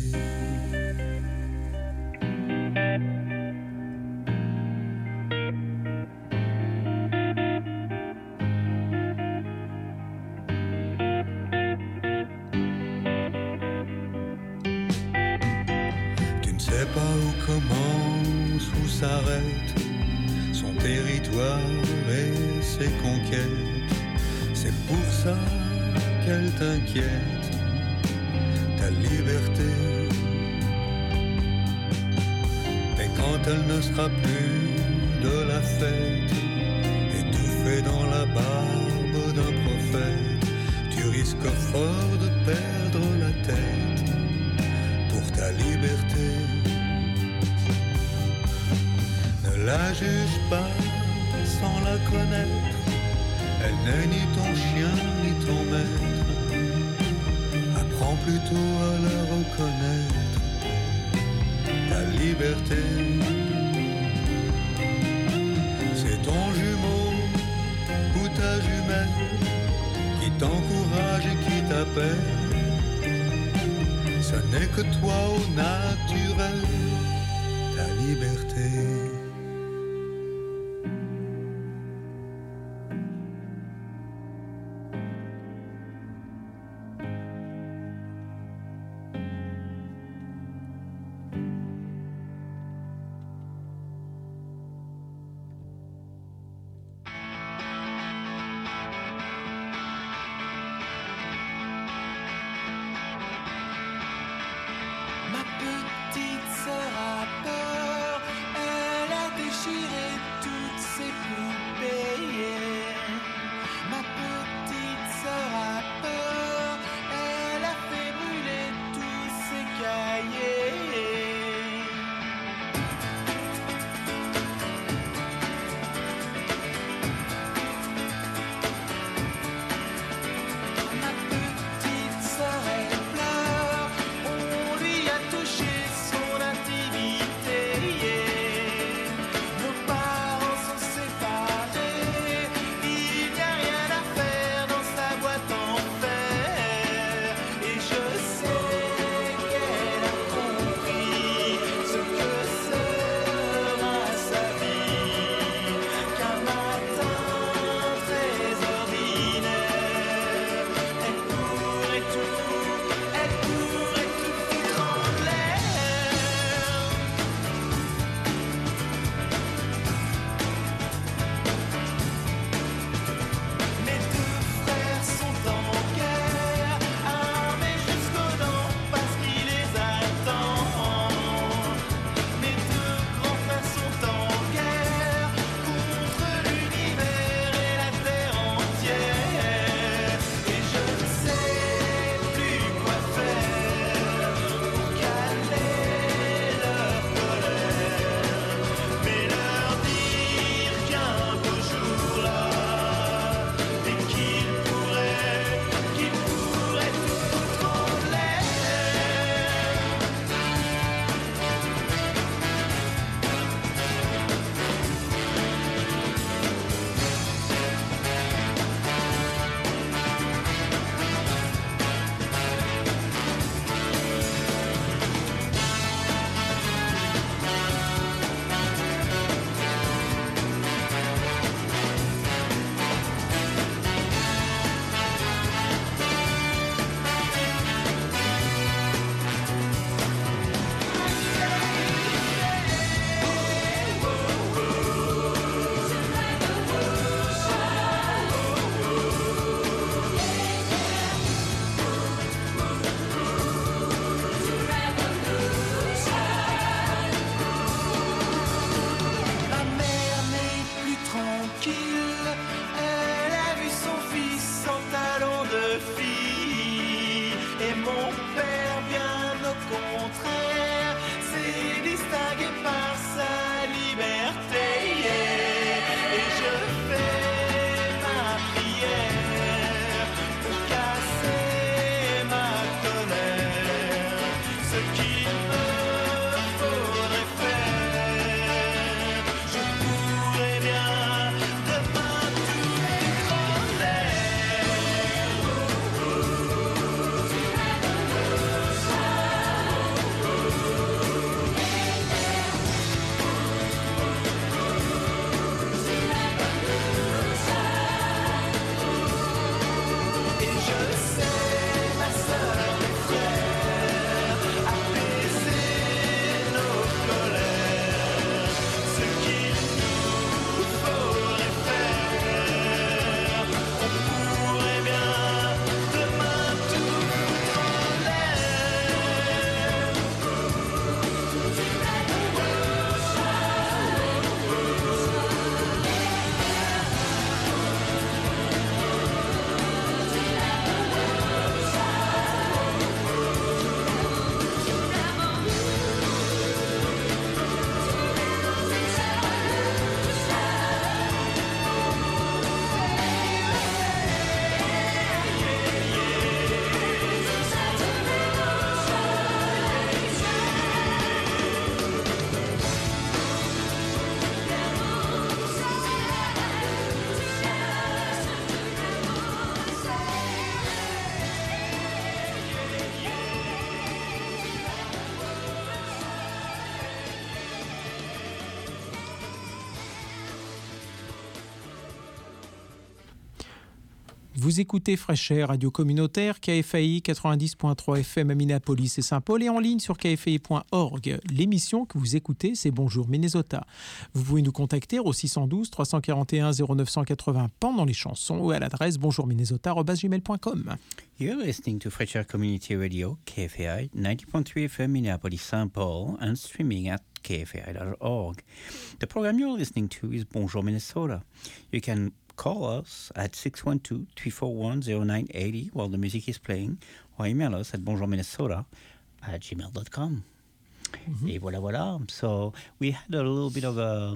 Pas où commence, où s'arrête son territoire et ses conquêtes. C'est pour ça qu'elle t'inquiète, ta liberté. Mais quand elle ne sera plus de la fête, étouffée dans la barbe d'un prophète, tu risques fort de perdre la tête pour ta liberté. Ne la juge pas sans la connaître, elle n'est ni ton chien ni ton maître. Apprends plutôt à la reconnaître, ta liberté. C'est ton jumeau ou ta jumelle qui t'encourage et qui t'appelle. Ce n'est que toi au naturel, ta liberté. Ma petite sœur a peur, elle Vous écoutez Fresh Air, radio communautaire, K F A I quatre-vingt-dix point trois F M à Minneapolis et Saint-Paul et en ligne sur k f a i point org. L'émission que vous écoutez, c'est Bonjour Minnesota. Vous pouvez nous contacter au six un deux, trois quatre un, zéro neuf huit zéro pendant les chansons ou à l'adresse bonjour minnesota arobase gmail point com. You're listening to Fresh Air Community Radio, K F A I, ninety point three F M Minneapolis, Saint Paul, and streaming at k f a i dot org. The program you're listening to is Bonjour Minnesota. You can call us at six one two, three four one, zero nine eight zero while the music is playing, or email us at bonjourminnesota at gmail dot com. Mm-hmm. Et voilà, voilà. So we had a little bit of a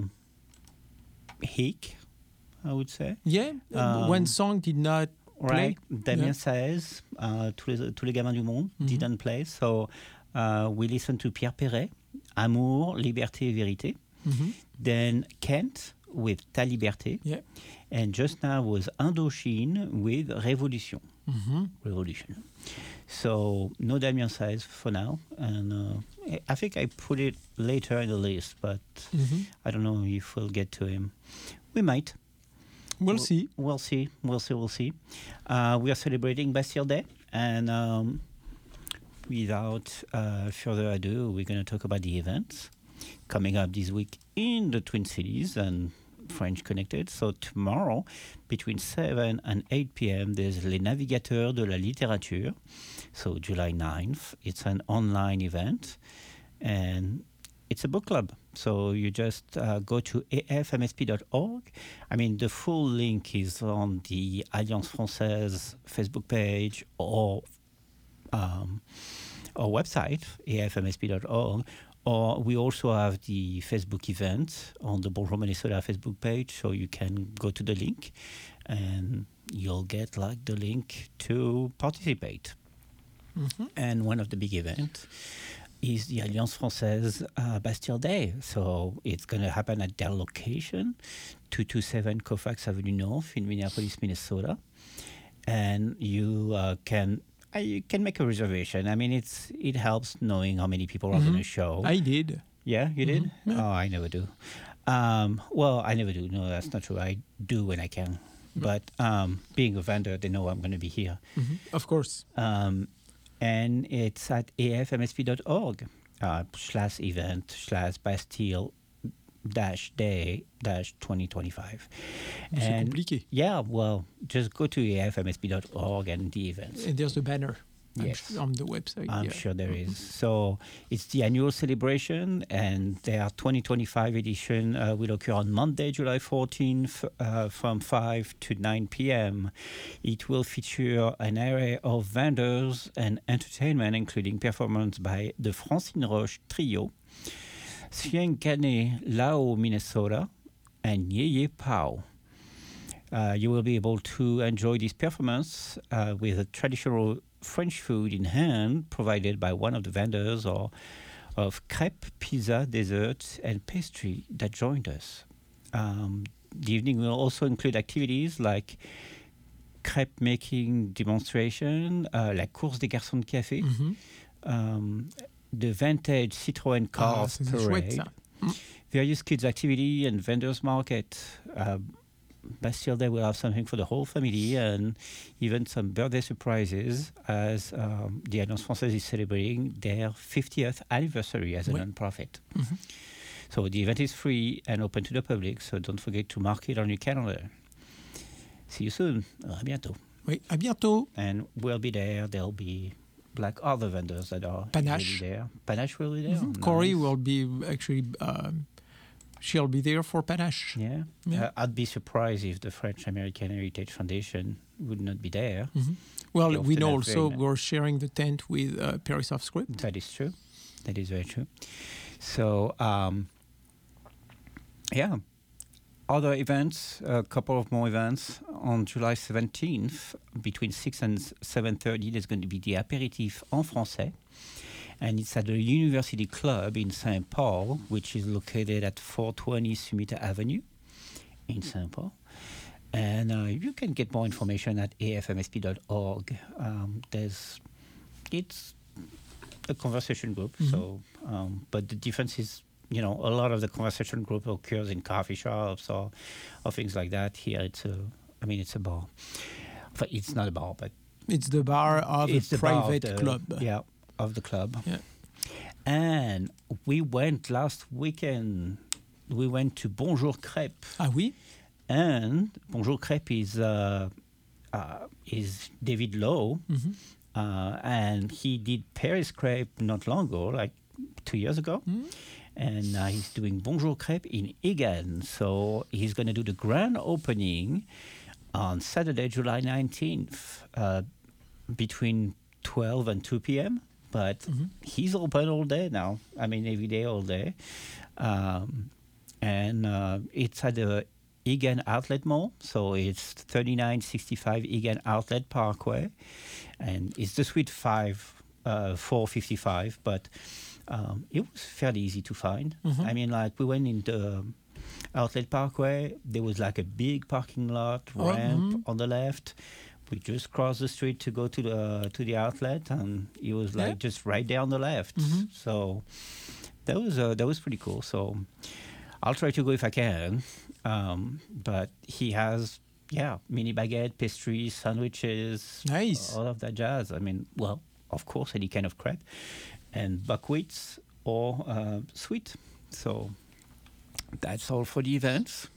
hic, I would say. Yeah, um, one song did not right. play. Damien yeah. says, uh, tous, les, tous les gamins du monde mm-hmm. didn't play. So uh, we listened to Pierre Perret, Amour, Liberté et Vérité. Mm-hmm. Then Kent with Ta Liberté. Yeah. And just now was Indochine with Révolution. Mm-hmm. Revolution. So no Damien Saez for now. And uh, I think I put it later in the list, but mm-hmm. I don't know if we'll get to him. We might. We'll, we'll see. We'll see. We'll see. We'll see. Uh, we are celebrating Bastille Day. And um, without uh, further ado, we're going to talk about the events coming up this week in the Twin Cities and French Connected. So tomorrow, between seven and eight p.m., there's Les Navigateurs de la Littérature. So July ninth, it's an online event, and it's a book club. So you just uh, go to a f m s p dot org. I mean, the full link is on the Alliance Française Facebook page or um, our website, a f m s p dot org. Or we also have the Facebook event on the Bonjour Minnesota Facebook page, so you can go to the link and you'll get like the link to participate. Mm-hmm. And one of the big events is the Alliance Française uh, Bastille Day. So it's going to happen at their location, two twenty-seven Colfax Avenue North in Minneapolis, Minnesota. And you uh, can... You can make a reservation. I mean, it's it helps knowing how many people are mm-hmm. going to show. I did. Yeah, you did? Mm-hmm. Yeah. Oh, I never do. Um, well, I never do. No, that's not true. I do when I can. Mm-hmm. But um, being a vendor, they know I'm going to be here. Mm-hmm. Of course. Um, and it's at a f m s p dot org uh, slash event slash Bastille dash day dash twenty twenty-five. C'est compliqué. Yeah, well, just go to a f m s p dot org and the events. And there's the banner. Yes. On the website. I'm yeah. sure there is. So it's the annual celebration, and their twenty twenty-five edition uh, will occur on Monday, July fourteenth, uh, from five to nine p.m. It will feature an array of vendors and entertainment, including performance by the Francine Roche Trio, Sien Kane Lao, Minnesota, and Yeye Pao. Uh, you will be able to enjoy this performance uh, with a traditional French food in hand, provided by one of the vendors or of crepe, pizza, desserts, and pastry that joined us. Um, the evening will also include activities like crepe making demonstration, uh, la course des garçons de café, mm-hmm. um, the vintage Citroën cars ah, parade, mm. various kids activity and vendors market. Uh, Bastille Day will have something for the whole family and even some birthday surprises as um, the Alliance Française is celebrating their fiftieth anniversary as a oui. non-profit. Mm-hmm. So the event is free and open to the public, so don't forget to mark it on your calendar. See you soon. À bientôt. Oui, à bientôt. And we'll be there. There'll be like other vendors that are Panache. really there. Panache will be there. Mm-hmm. Nice. Corey will be actually... Um, she'll be there for Panache. Yeah. yeah. Uh, I'd be surprised if the French American Heritage Foundation would not be there. Mm-hmm. Well, they we know also very, we're sharing the tent with uh, Paris Off Script. That is true. That is very true. So, um, yeah. Other events, a couple of more events. On July seventeenth, between six and seven thirty, there's going to be the Apéritif en Français. And it's at the University Club in Saint Paul, which is located at four twenty Summit Avenue in Saint Paul. And uh, you can get more information at a f m s p dot org. Um, there's, it's a conversation group, mm-hmm. so, um, but the difference is, you know, a lot of the conversation group occurs in coffee shops or, or things like that. Here, it's a, I mean, it's a bar. But it's not a bar, but It's the bar of it's a the bar of private the- club. Yeah, of the club. Yeah. And we went last weekend. We went to Bonjour Crêpe. Ah oui. And Bonjour Crêpe is uh, uh, is David Lowe, Mhm. uh, and he did Paris Crêpe not long ago, like two years ago. Mm. And uh, he's doing Bonjour Crêpe in Egan. So he's going to do the grand opening on Saturday, July nineteenth, uh, between twelve and two p.m. But Mhm. he's open all day now. I mean, every day, all day. Um, and uh, it's at the Egan Outlet Mall. So it's thirty-nine sixty-five Egan Outlet Parkway. And it's the Suite five, uh, four fifty-five. But um, it was fairly easy to find. Mhm. I mean, like, we went in the Outlet Parkway. There was like a big parking lot, Oh, ramp mhm. on the left. We just crossed the street to go to the to the outlet, and it was like Yeah. just right there on the left. Mhm. So that was uh, that was pretty cool. So I'll try to go if I can. Um, but he has, yeah, mini baguette, pastries, sandwiches, Nice. all of that jazz. I mean, well, of course, any kind of crepe, and buckwheats or uh, sweet. So that's all for the events.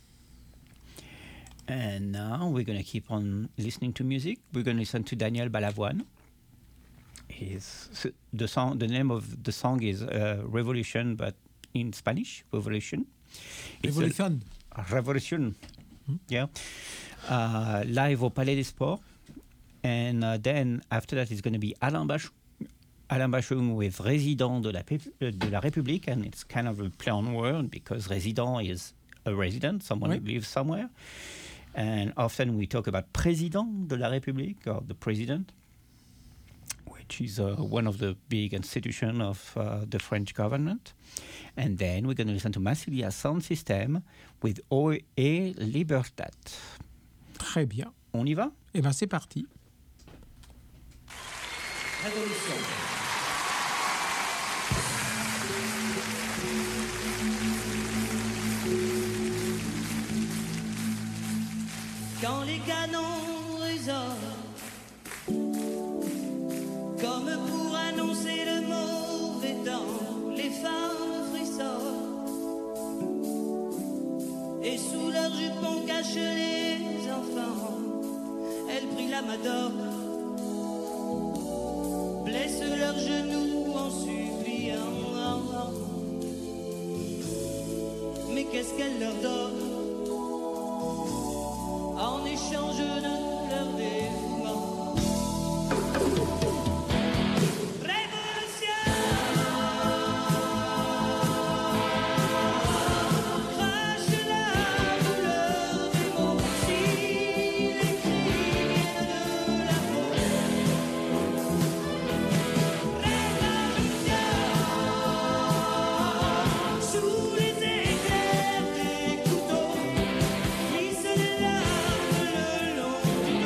And now we're going to keep on listening to music. We're going to listen to Daniel Balavoine. His, the song, the name of the song is uh, Revolution, but in Spanish, Revolution. It's a- Revolution. Revolution. Yeah. Uh, live au Palais des Sports. And uh, then after that, it's going to be Alain Bachung, Alain Bachung with Résident de la, Pép- uh, de la République. And it's kind of a play on word because Résident is a resident, someone Oui. who lives somewhere. And often we talk about Président de la République or the president, which is uh, one of the big institutions of uh, the French government. And then we're going to listen to Massilia Sound System with O et Libertad. Très bien. On y va? Eh bien, c'est parti. Quand les canons résonnent, comme pour annoncer le mauvais temps, les femmes frissonnent, et sous leur jupon cachent les enfants. Elles prient la Madone, blessent leurs genoux en suppliant. Mais qu'est-ce qu'elle leur donne en échange de leur dévouement? Sous les éclairs des couteaux, glissent les larmes le long du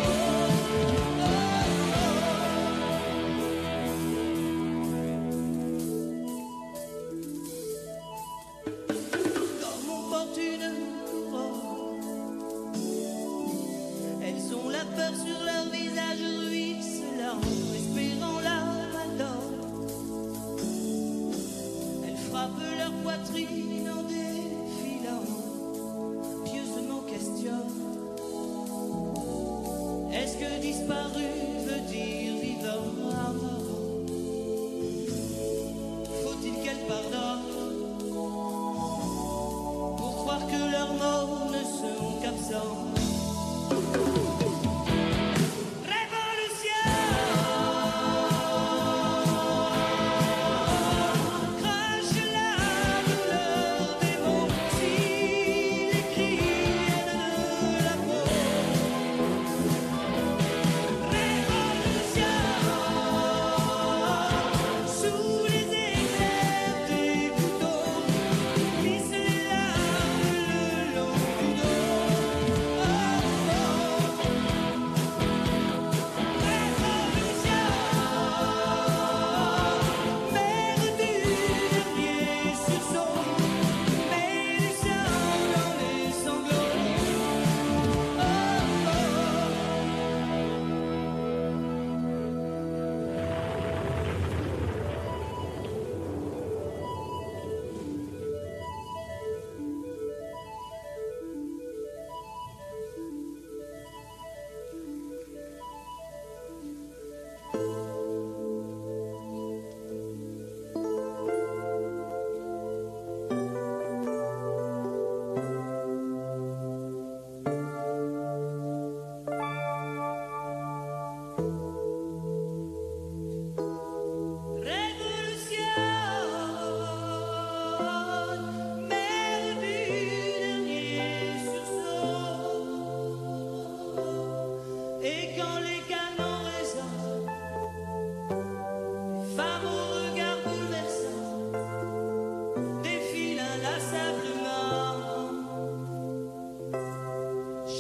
dos. Comme on porte une couronne, elles ont la peur sur leur visage ruisselant, espérant la Madone. Elles frappent leur poitrine en défilant, pieusement questionnent. Est-ce que disparu veut dire vivant? Faut-il qu'elles pardonnent pour croire que leurs mots ne sont qu'absents? Crache la douleur des mots si les cris viennent de la peau. Révolution sous les éclairs des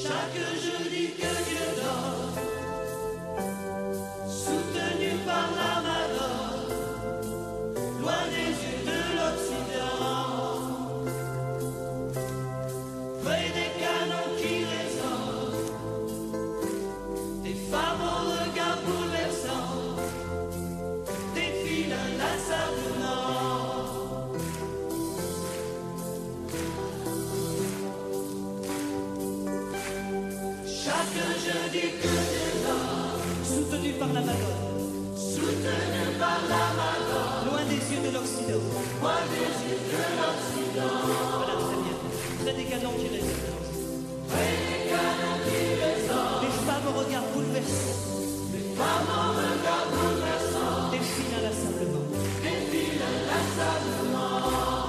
Chaque jeudi que Dieu dort, soutenu par la Madone, loin des yeux de l'Occident, près des canons qui résonnent, des femmes au regard bouleversant, défilent inlassablement. Chaque jeudi que Dieu dort, soutenu par la Madone, soutenu par la Madone, loin des yeux de l'Occident, loin des yeux de l'Occident. Voilà, très bien. Près des canons qui résonnent, près des canons qui résonnent, des femmes au regard bouleversant, des femmes au regard bouleversant, défilent inlassablement, défilent inlassablement.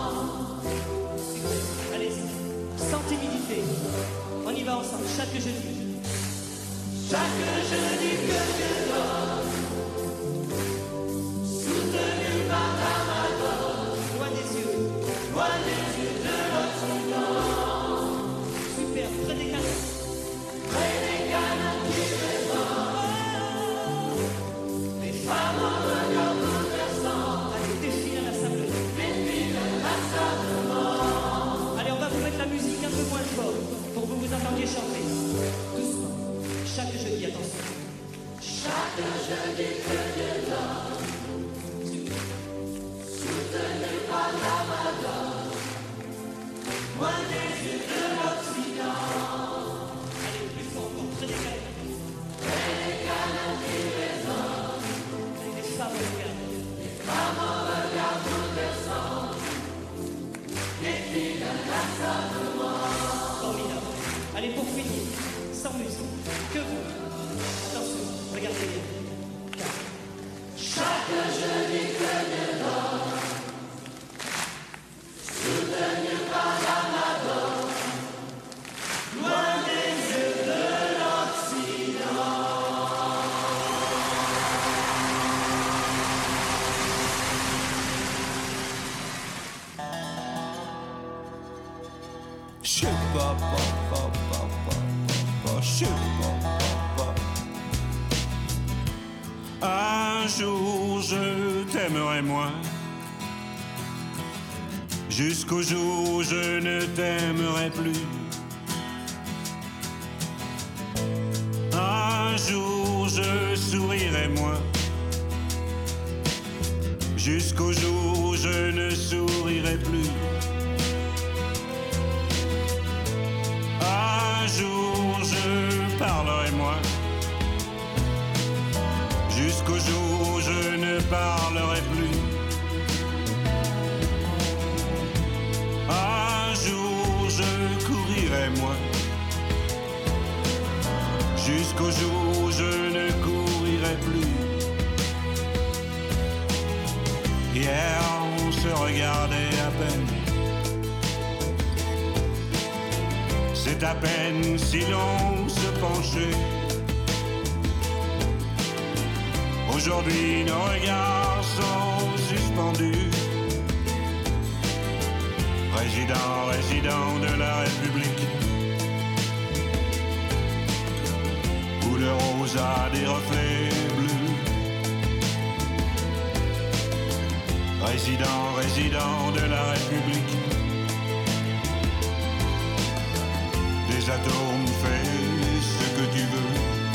Allez-y, sans timidité, on y va ensemble, chaque jeudi. Chaque jeudi que Dieu dort, soutenu par la Madone, loin des yeux, loin des yeux de l'Occident. Super, près des canons, près des canons qui résonnent, des femmes au regard bouleversant, allez, défilent inlassablement, défilent inlassablement. Allez, on va vous mettre la musique un peu moins fort pour que vous vous entendiez chanter. Doucement. Chaque jeudi, attention. Chaque jeudi que Dieu dort, soutenu par la Madone, loin des yeux de l'Occident. Allez, plus fort, encore, près des canons. Près des canons qui résonnent, avec des femmes au regard, des femmes au regard bouleversant, des filles inlassablement. Formidable. Allez, pour finir, sans musique. Que vous. Attention, regardez bien. Chaque jeudi que Dieu dort, soutenu par la Madone, loin des yeux de l'Occident. Je sais pas, pas, pas, pas, pas, pas, je sais pas. Un jour je t'aimerai moins, jusqu'au jour où je ne t'aimerai plus. Un jour je sourirai moins, jusqu'au jour où je ne sourirai plus. Un jour je parlerai moins, jusqu'au jour où je ne parlerai plus. Un jour je courirai moins, jusqu'au jour où je ne courirai plus. Hier on se regardait à peine, c'est à peine si l'on se penchait. Aujourd'hui nos regards sont suspendus. Président, résident de la République, où le rose a des reflets bleus. Résident, résident de la République, des atomes fais ce que tu veux.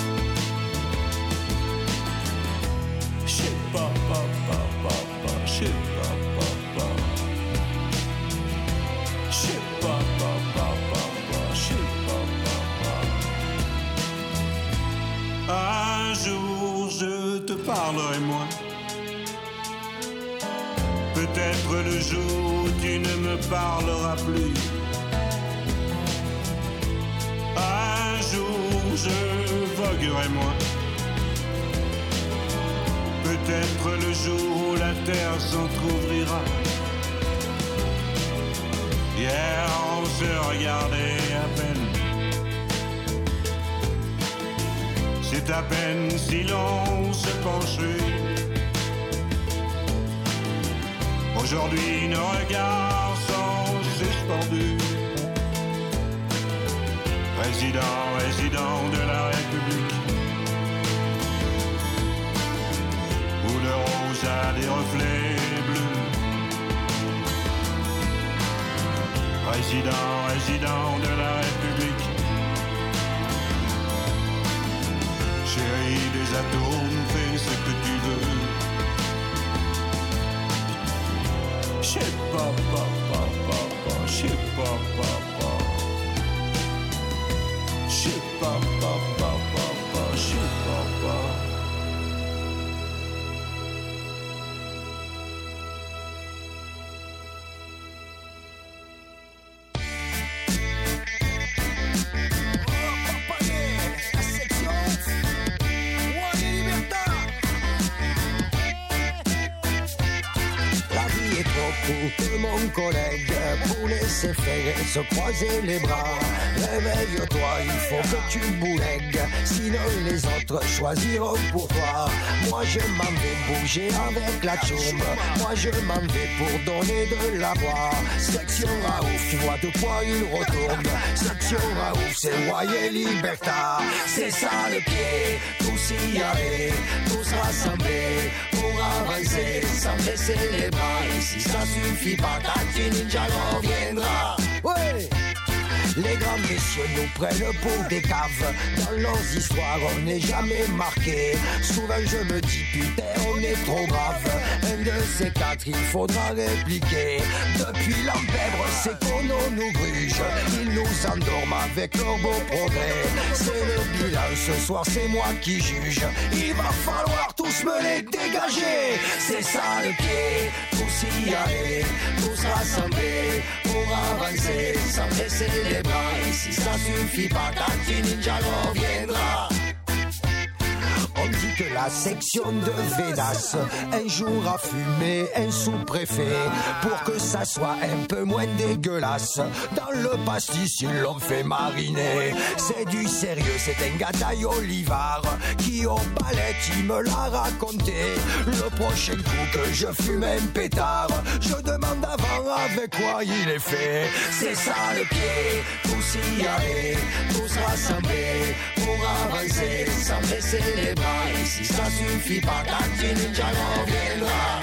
Pa, pa, pa, pa, pa, je sais pas, pa, pa. Je sais pas, pa, pa, pa, pa, je sais pas, pa, pa. Un jour je te parlerai moins, peut-être le jour où tu ne me parleras plus. Un jour je voguerai moins, peut-être le jour où la terre s'entr'ouvrira. Hier on se regardait à peine, c'est à peine si l'on se penchait. Aujourd'hui nos regards sont suspendus. Président, résident de la République, où le rose a des reflets bleus. Président, résident de la République, chéri des atomes, fais ce que tu veux. J'sais pas, pas, pas, pas, pas, j'sais pas, pas, pas. J'sais pas, pas, pas, pas, pas, j'sais pas, pas. De mon collègue pour laisser faire et se croiser les bras. Réveille-toi, il faut que tu boulègues, sinon les autres choisiront pour toi. Moi je m'en vais bouger avec la chourme, moi je m'en vais pour donner de la voix. Section Raouf, tu vois de quoi il retourne. Section Raouf, c'est Royer Libertad. C'est ça le pied, tous y aller, tous rassemblés pour avancer sans baisser les bras. Et si ça suffit pas, Tati Ninja reviendra. Ouais. Les grands messieurs nous prennent pour des caves. Dans leurs histoires on n'est jamais marqué. Souvent je me dis putain on est trop grave. Un de ces quatre il faudra répliquer. Depuis l'empèbre c'est qu'on nous gruge. Ils nous endorment avec leur beau progrès. C'est le bilan ce soir, c'est moi qui juge. Il va falloir tous me les dégager. C'est ça le pied, tous y aller, tous rassemblés pour avancer sans baisser les bras. Et si ça suffit pas, Tati Ninja reviendra. On dit que la section de Védas un jour a fumé un sous-préfet pour que ça soit un peu moins dégueulasse. Dans le pastis ils l'ont fait mariner. C'est du sérieux, c'est un gataille olivard qui au palette il me l'a raconté. Le prochain coup que je fume un pétard, je demande avant avec quoi il est fait. C'est ça le pied, tous y aller, tous rassemblés pour avancer sans baisser les bras. Et si ça suffit pas, Tati Ninja reviendra.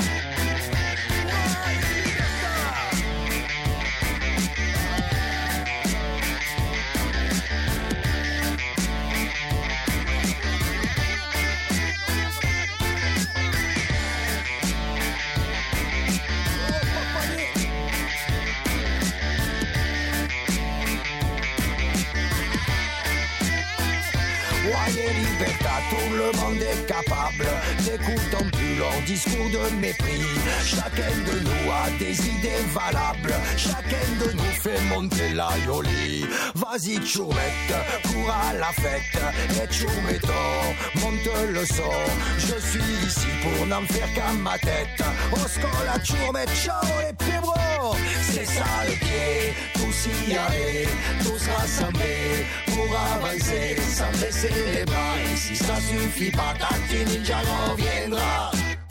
Royer Libertad, tout le monde est capable. N'écoutons plus leur discours de mépris. Chacun de nous a des idées valables. Chacun de nous fait monter la yoli. Vas-y Tchourmette, cours à la fête. Et Tchourmetto, monte le son. Je suis ici pour n'en faire qu'à ma tête. Osco la Tchourmette, ciao les pébros. C'est ça le pied, tous y aller, tous rassemblés pour avancer sans baisser les bras. Et si ça suffit pas, Tati Ninja reviendra.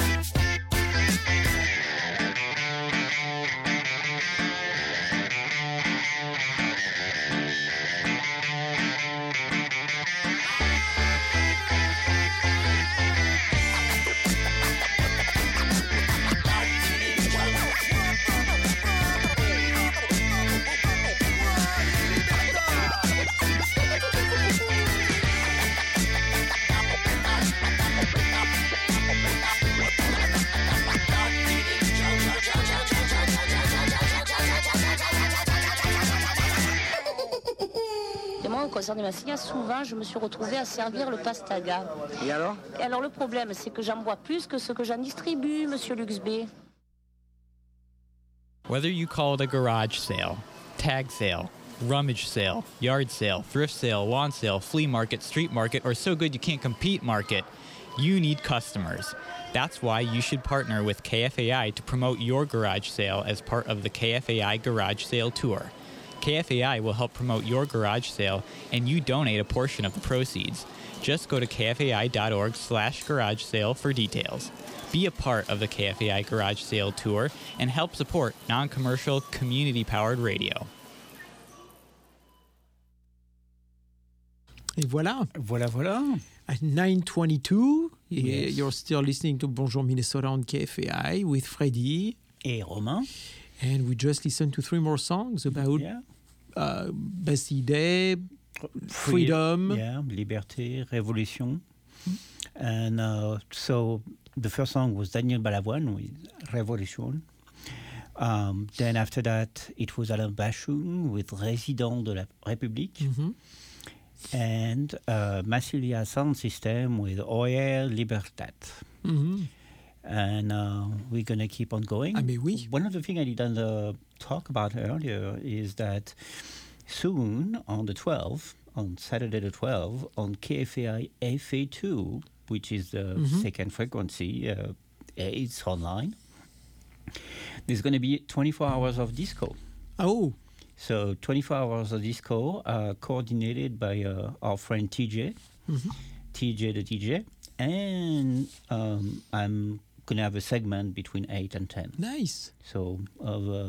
Au concert de ma fille, souvent je me suis retrouvée à servir le pastaga. Et alors Et alors le problème, c'est que j'en bois plus que ce que j'en distribue, monsieur Luxby. Whether you call it a garage sale, tag sale, rummage sale, yard sale, thrift sale, lawn sale, flea market, street market, or so good you can't compete market, you need customers. That's why you should partner with K F A I to promote your garage sale as part of the K F A I Garage Sale Tour. K F A I will help promote your garage sale, and you donate a portion of the proceeds. Just go to kfai.org slash garage sale for details. Be a part of the K F A I Garage Sale Tour and help support non-commercial, community-powered radio. Et voilà. Voilà, voilà. At nine twenty-two, Yes. you're still listening to Bonjour Minnesota on K F A I with Freddy. Et Romain. And we just listened to three more songs about Yeah. uh, Bastille Day, freedom. Yeah, liberté, révolution. And uh, so the first song was Daniel Balavoine with Révolution. Um, then after that, it was Alain Bashung with Résident de la République. Mhm. And uh, Massilia Sound System with Oyer Libertad. Mhm. And uh, we're going to keep on going. Ah, mais oui. One of the things I didn't uh, talk about earlier is that soon, on the twelfth, on Saturday the twelfth, on K F A I F A two, which is the Mhm. second frequency, uh, it's online, there's going to be twenty-four hours of disco. Oh. So twenty-four hours of disco uh, coordinated by uh, our friend T J, Mhm. T J the D J, and um, I'm going to have a segment between eight and ten. Nice. So of uh,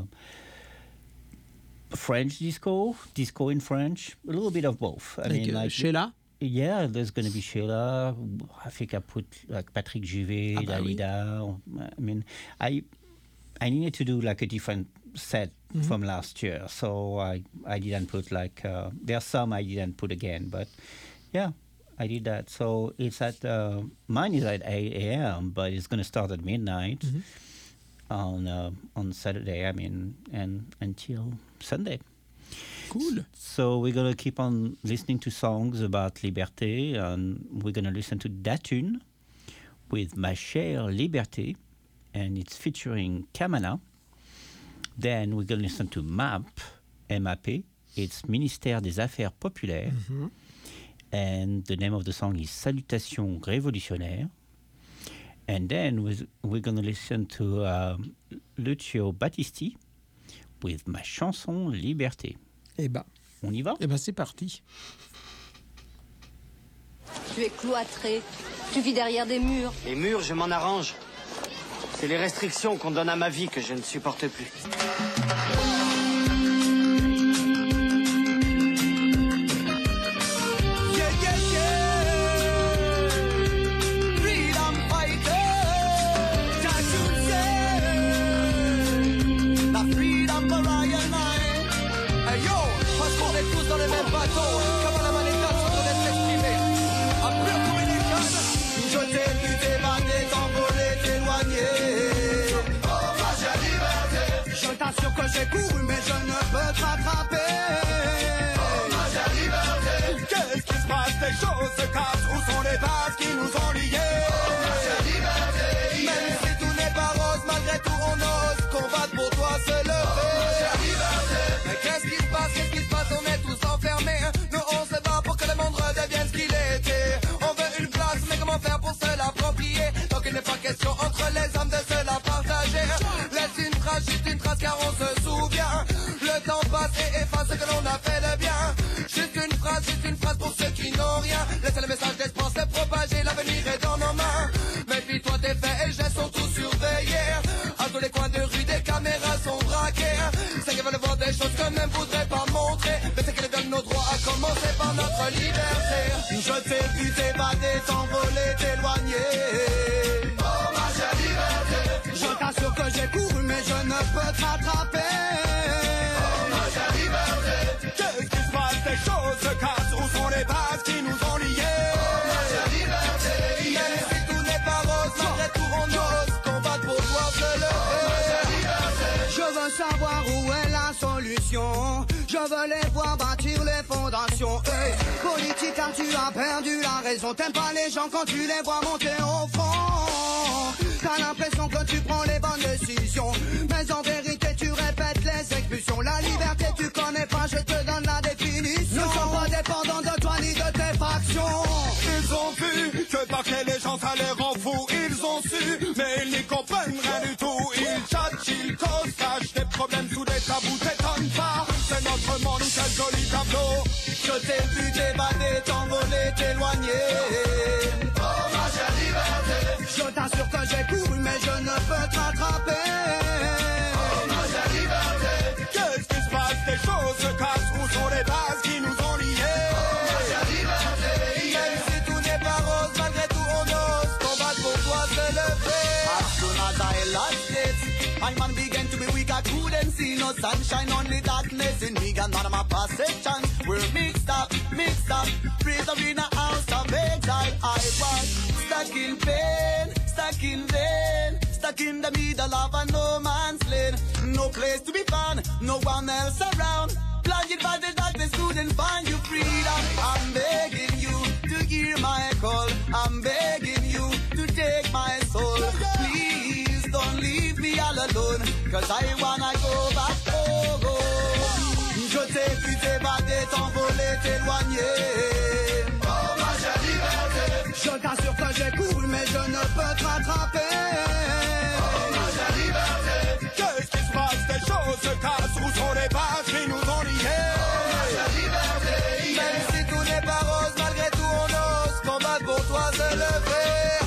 French disco, disco in French, a little bit of both. I Like, mean, uh, like Sheila? Yeah, there's going to be Sheila. I think I put like Patrick Juvet, Ah, bah oui. Dalida. I mean, I I needed to do like a different set Mhm. from last year, so I I didn't put like uh, there are some I didn't put again, but yeah, I did that. So it's at uh, mine is at eight a.m., but it's going to start at midnight Mhm. on uh, on Saturday. I mean, and until Sunday. Cool. So we're going to keep on listening to songs about liberté, and we're going to listen to Datune with Ma Chère Liberté, and it's featuring Kamana. Then we're going to listen to M A P, M A P, it's Ministère des Affaires Populaires, Mhm. and the name of the song is Salutations Révolutionnaires. And then we're, we're going to listen to um, Lucio Battisti with Ma Chanson Liberté. Eh ben. On y va? Eh ben, c'est parti. Tu es cloîtré, tu vis derrière des murs. Les murs, je m'en arrange. C'est les restrictions qu'on donne à ma vie que je ne supporte plus. Yeah, yeah, yeah. Freedom fighter. Datune say, la freedom for I and I. Hey yo, parce qu'on est tous dans le même bateau. Comme à la manifestation, on laisse s'exprimer. Un pur communication. Je t'ai vu t'évader, t'envoler, t'éloigner. Oh, ma chère liberté. Je t'assure que j'ai couru, mais je ne peux te rattraper. Oh, ma chère liberté. Qu'est-ce qui se passe? Les choses se cassent. Où sont les bases qui nous ont liés? Oh, ma chère liberté. Même si tout n'est pas rose, malgré tout on ose combattre pour toi, se lever. Oh, ma chère liberté. Mais qu'est-ce qui se passe? Qu'est-ce qui se passe? On est tous enfermés. Nous on se bat pour que le monde redevienne ce qu'il était. On veut une place, mais comment faire pour se l'approprier? Donc il n'est pas question entre les hommes de se la partager. Laisse une trace, juste une trace car on se souvient. Le temps passe et efface ce que l'on a fait de bien. Juste une phrase, juste une phrase pour ceux qui n'ont rien. Laissez le message d'espoir se propager, l'avenir est dans nos mains. Méfie-toi, tes faits et gestes sont tous surveillés. À tous les coins de rue, des caméras sont braquées. Ceux qui veulent voir des choses que même voudraient pas montrer. Mais c'est qu'ils veulent nos droits, à commencer par notre liberté. Je t'ai vu t'évader, t'envoler, t'éloigner. Oh ma chère liberté. Je t'assure que j'ai couru, mais je ne peux te rattraper. Oh ma chère liberté. Qu'est-ce qui se passe? Les choses se cassent. Où sont les bases qui nous ont liés? Oh ma chère liberté. Même si tout n'est pas rose, malgré tout on ose combattre pour toi se lever. Oh ma chère liberté. Je veux savoir où est la solution. Je veux les voir bâtir les fondations. Hey, politique car tu as perdu la raison. T'aimes pas les gens quand tu les vois monter au fond. T'as l'impression que tu prends les bonnes décisions, mais en vérité tu répètes les expulsions. La liberté tu connais pas, je te donne la définition. Nous sommes pas dépendants de toi ni de tes factions. Ils ont vu que parquer les gens ça les rend fous. Ils ont su, mais ils n'y comprennent rien du tout. Ils chattent, ils causent, cachent des problèmes sous des tabous. T'étonne pas, c'est notre monde, quel joli tableau. Je t'ai vu t'évader, t'envoler, t'éloigner. Oh ma chère liberté. Je t'assure que j'ai couru, mais je ne peux te rattraper. Oh ma chère liberté. Qu'est-ce qui se passe? Les choses se cassent. Où sont les bases qui nous ont liés? Oh ma chère liberté. My man began to be weak, I couldn't see no sunshine, only darkness in me. And none of my perceptions were mixed up, mixed up. Praise up in a house of exile. I was stuck in pain, stuck in vain, stuck in the middle of a no man's land. No place to be found, no one else around. Blinded by the darkness, couldn't find you freedom. I'm begging you to hear my call. I'm begging you to take my soul. Please don't leave me all alone, cause I wanna go back home. Je t'ai vu t'évader, t'envoler, t'éloigner. Oh ma chère liberté, je t'assure que j'ai couru mais je ne peux te rattraper. Oh ma chère liberté, qu'est-ce qui se passe, des choses se cassent, où sont les pages qui nous ont liés. Oh ma chère liberté, même si tout n'est pas rose, malgré tout on ose combattre pour toi se lever.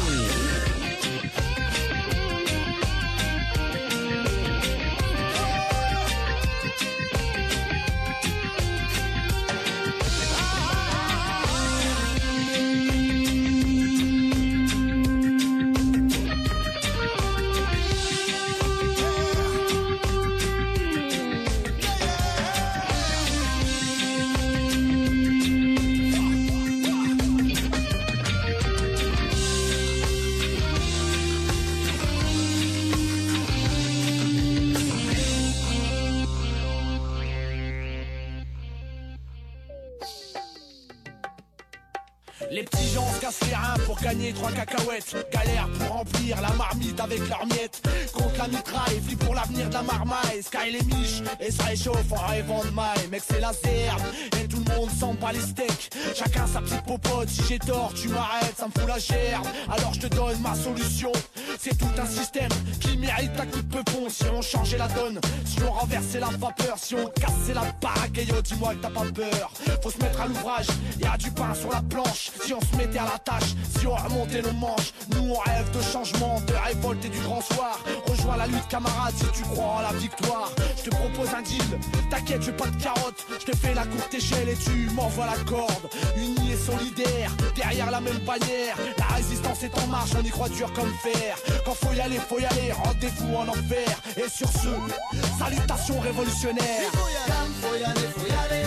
Les petits gens se cassent les reins pour gagner trois cacahuètes. Galère pour remplir la marmite avec leurs miettes. Contre la mitraille, vit pour l'avenir de la marmaille. Sky les miches et ça réchauffe en rêvant de maille. Mec c'est la zerde et tout le monde s'en bat les steaks. Chacun sa petite popote, si j'ai tort tu m'arrêtes, ça me fout la gerbe. Alors je te donne ma solution. C'est tout un système qui mérite un coup de peupon. Si on changeait la donne, si on renversait la vapeur, si on cassait la baraque, et yo dis-moi que t'as pas peur. Faut se mettre à l'ouvrage, y'a du pain sur la planche. Si on se mettait à la tâche, si on remontait nos manches. Nous on rêve de changement, de révolte et du grand soir. Rejoins la lutte camarade si tu crois en la victoire. Je te propose un deal, t'inquiète je veux pas de carotte. Je te fais la courte échelle et tu m'envoies la corde. Unis et solidaires, derrière la même bannière. La résistance est en marche, on y croit dur comme fer. Quand faut y aller, faut y aller, rendez-vous en enfer. Et sur ce, salutations révolutionnaires. Faut y aller, faut y aller, faut y aller.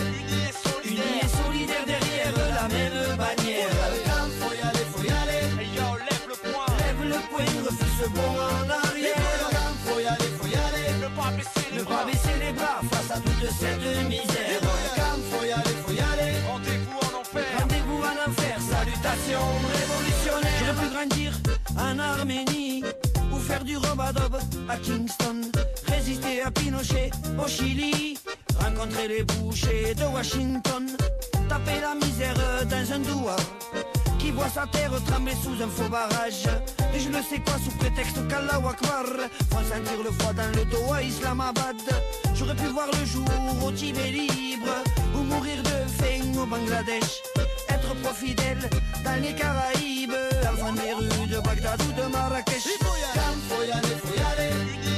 Unis et solidaires derrière la même bannière. Faut y aller, faut y aller. Hey yo, lève le poing. Lève le poing, refuse ce bon en arrière. Faut y aller, faut y aller. Ne pas baisser les ne bras. pas baisser les bras face à toute cette misère. Faut y aller, faut y aller. Rendez-vous en enfer. Rendez-vous en enfer, salutations révolutionnaires. J'aurais pu grandir en Arménie ou faire du robadob à Kingston, résister à Pinochet au Chili, rencontrer les bouchers de Washington, taper la misère dans un doua qui voit sa terre trembler sous un faux barrage. Et je ne sais quoi sous prétexte qu'Allahu Akbar font sentir le froid dans le dos à Islamabad. J'aurais pu voir le jour au Tibet libre ou mourir de faim au Bangladesh, être pro-fidèle dans les Caraïbes, enfant des rues de Bagdad ou de Marrakech. Faut y aller, faut y aller.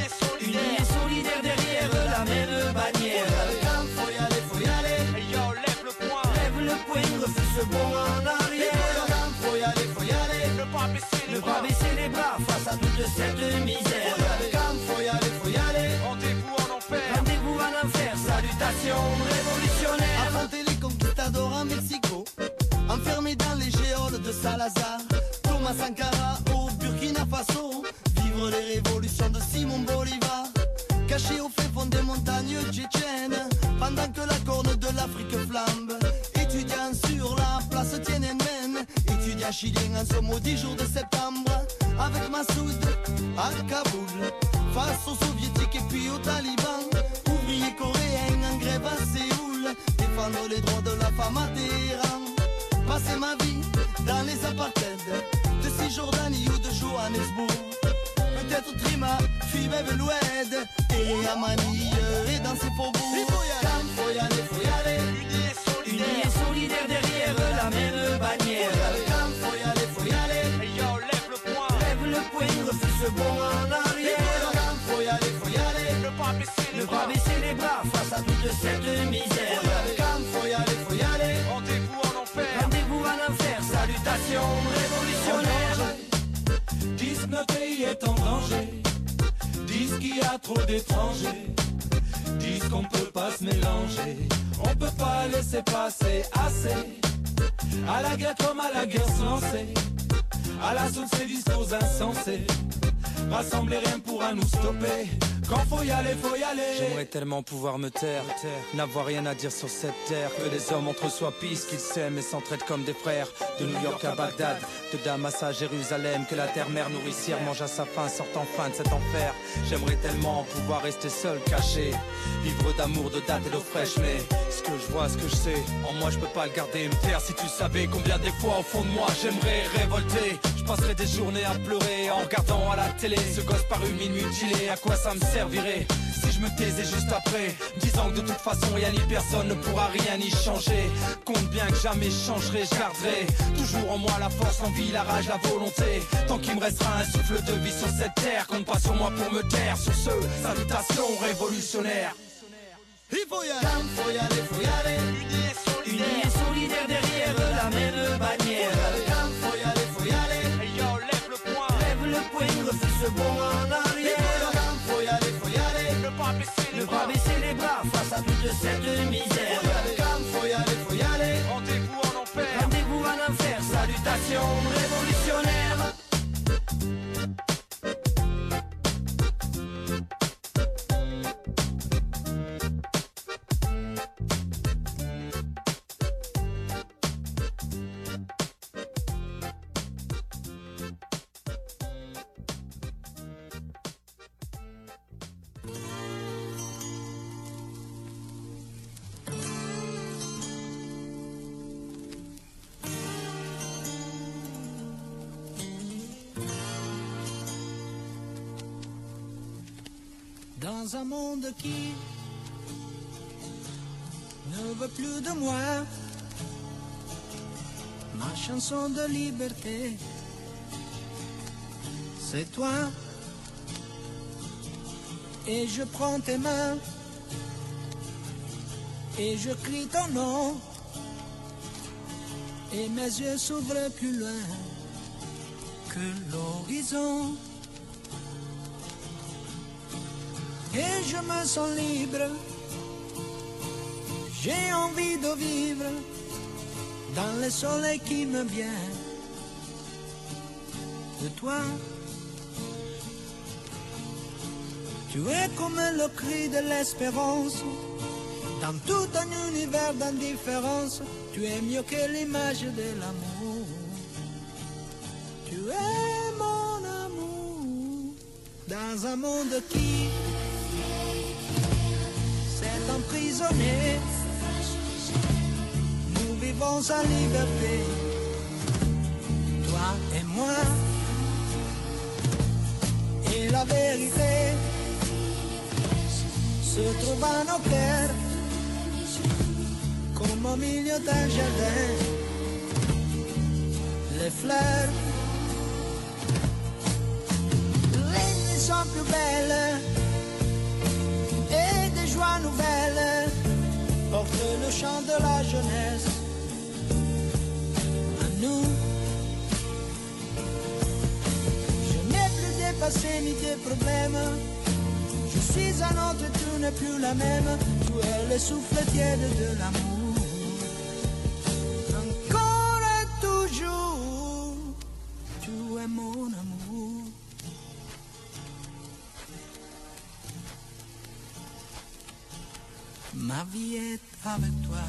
Unis et solidaires derrière la même bannière. Faut y aller, faut y aller. Hey yo, lève le poing. Lève le poing, refuse ce bon en arrière. Faut y aller, faut y aller. Ne pas baisser les Ne bras. pas baisser les bras face à toute cette misère. Faut y aller, faut y aller. Rendez-vous en enfer. Rendez-vous en enfer, salutations révolutionnaires. Affronter les conquistadors en Mexico, enfermés dans les géoles de Salazar, Thomas Sankara au Burkina Faso, vivre les révolutions de Simon Bolivar, caché au fait fond des montagnes tchétchènes, pendant que la corne de l'Afrique flambe, étudiant sur la place Tiananmen, étudiant chilien en ce maudit jour de septembre, avec Massoud à Kaboul, face aux soviétiques et puis aux talibans, ouvriers coréens en grève à Séoul, défendre les droits de la femme à Téhéran, passer ma vie dans les apartheids de Cisjordanie ou de Johannesburg, peut-être Trima, Fibeb l'Oued, et Amani et dans ses faubourgs. Faut y aller, faut y aller. Unis et solidaires derrière la même bannière. Faut y aller, faut y aller. Hey yo, lève le poing. Lève le poing, refuse ce bon en arrière. Faut y aller, faut y aller. Ne pas baisser les Ne bras. pas baisser les bras face à toute cette misère. Faut y aller, faut y aller. Rendez-vous en enfer. Rendez-vous en enfer, salutations révolutionnaires. Dix notre pays est en danger. Dix qu'il y a trop d'étrangers. Disent qu'on peut pas se mélanger, on peut pas laisser passer assez. À la guerre comme à la guerre se lancer, à la sauce ces discours insensés. Rassembler rien pourra nous stopper. Quand faut y aller, faut y aller. J'aimerais tellement pouvoir me taire, n'avoir rien à dire sur cette terre. Que les hommes entre soi pissent, qu'ils s'aiment et s'entraident comme des frères. De New York à Bagdad, de Damas à Jérusalem. Que la terre-mère nourricière mange à sa faim, sorte enfin de cet enfer. J'aimerais tellement pouvoir rester seul, caché. Vivre d'amour, de date et d'eau fraîche. Mais ce que je vois, ce que je sais, en moi je peux pas le garder et me taire. Si tu savais combien des fois au fond de moi j'aimerais révolter. Je passerai des journées à pleurer en regardant à la télé ce gosse paru minuit mutilé. À quoi ça me servirait si je me taisais juste après, disant que de toute façon rien ni personne ne pourra rien y changer. Compte bien que jamais je changerai, je garderai toujours en moi la force, l'envie, la rage, la volonté. Tant qu'il me restera un souffle de vie sur cette terre, compte pas sur moi pour me taire. Sur ce, salutations révolutionnaires. Il faut y aller, faut y aller, faut y aller. Unis et solidaires derrière la même bannière. Faut y aller, faut y aller. Hey yo, lève le poing, lève le poing, refuse ce bon en arrière. Faut y aller, faut y aller. Ne pas baisser les, ne bras. Pas baisser les bras face à toute cette misère. Faut y aller, faut y aller. Rendez-vous en enfer, rendez-vous en enfer. Salutations révolutionnaires. Dans un monde qui ne veut plus de moi, ma chanson de liberté, c'est toi. Et je prends tes mains et je crie ton nom, et mes yeux s'ouvrent plus loin que l'horizon. Et je me sens libre, j'ai envie de vivre dans le soleil qui me vient de toi. Tu es comme le cri de l'espérance, dans tout un univers d'indifférence. Tu es mieux que l'image de l'amour. Tu es mon amour, dans un monde qui s'est emprisonné. Nous vivons en liberté, toi et moi. Et la vérité se trouve dans nos cœurs, comme au milieu d'un jardin. Les fleurs, les nuits sont plus belles, et des joies nouvelles portent le chant de la jeunesse à nous. Je n'ai plus de passé ni de problèmes, je suis un autre, tu n'es plus la même. Tu es le souffle tiède de l'amour, encore et toujours, tu es mon amour. Ma vie est avec toi.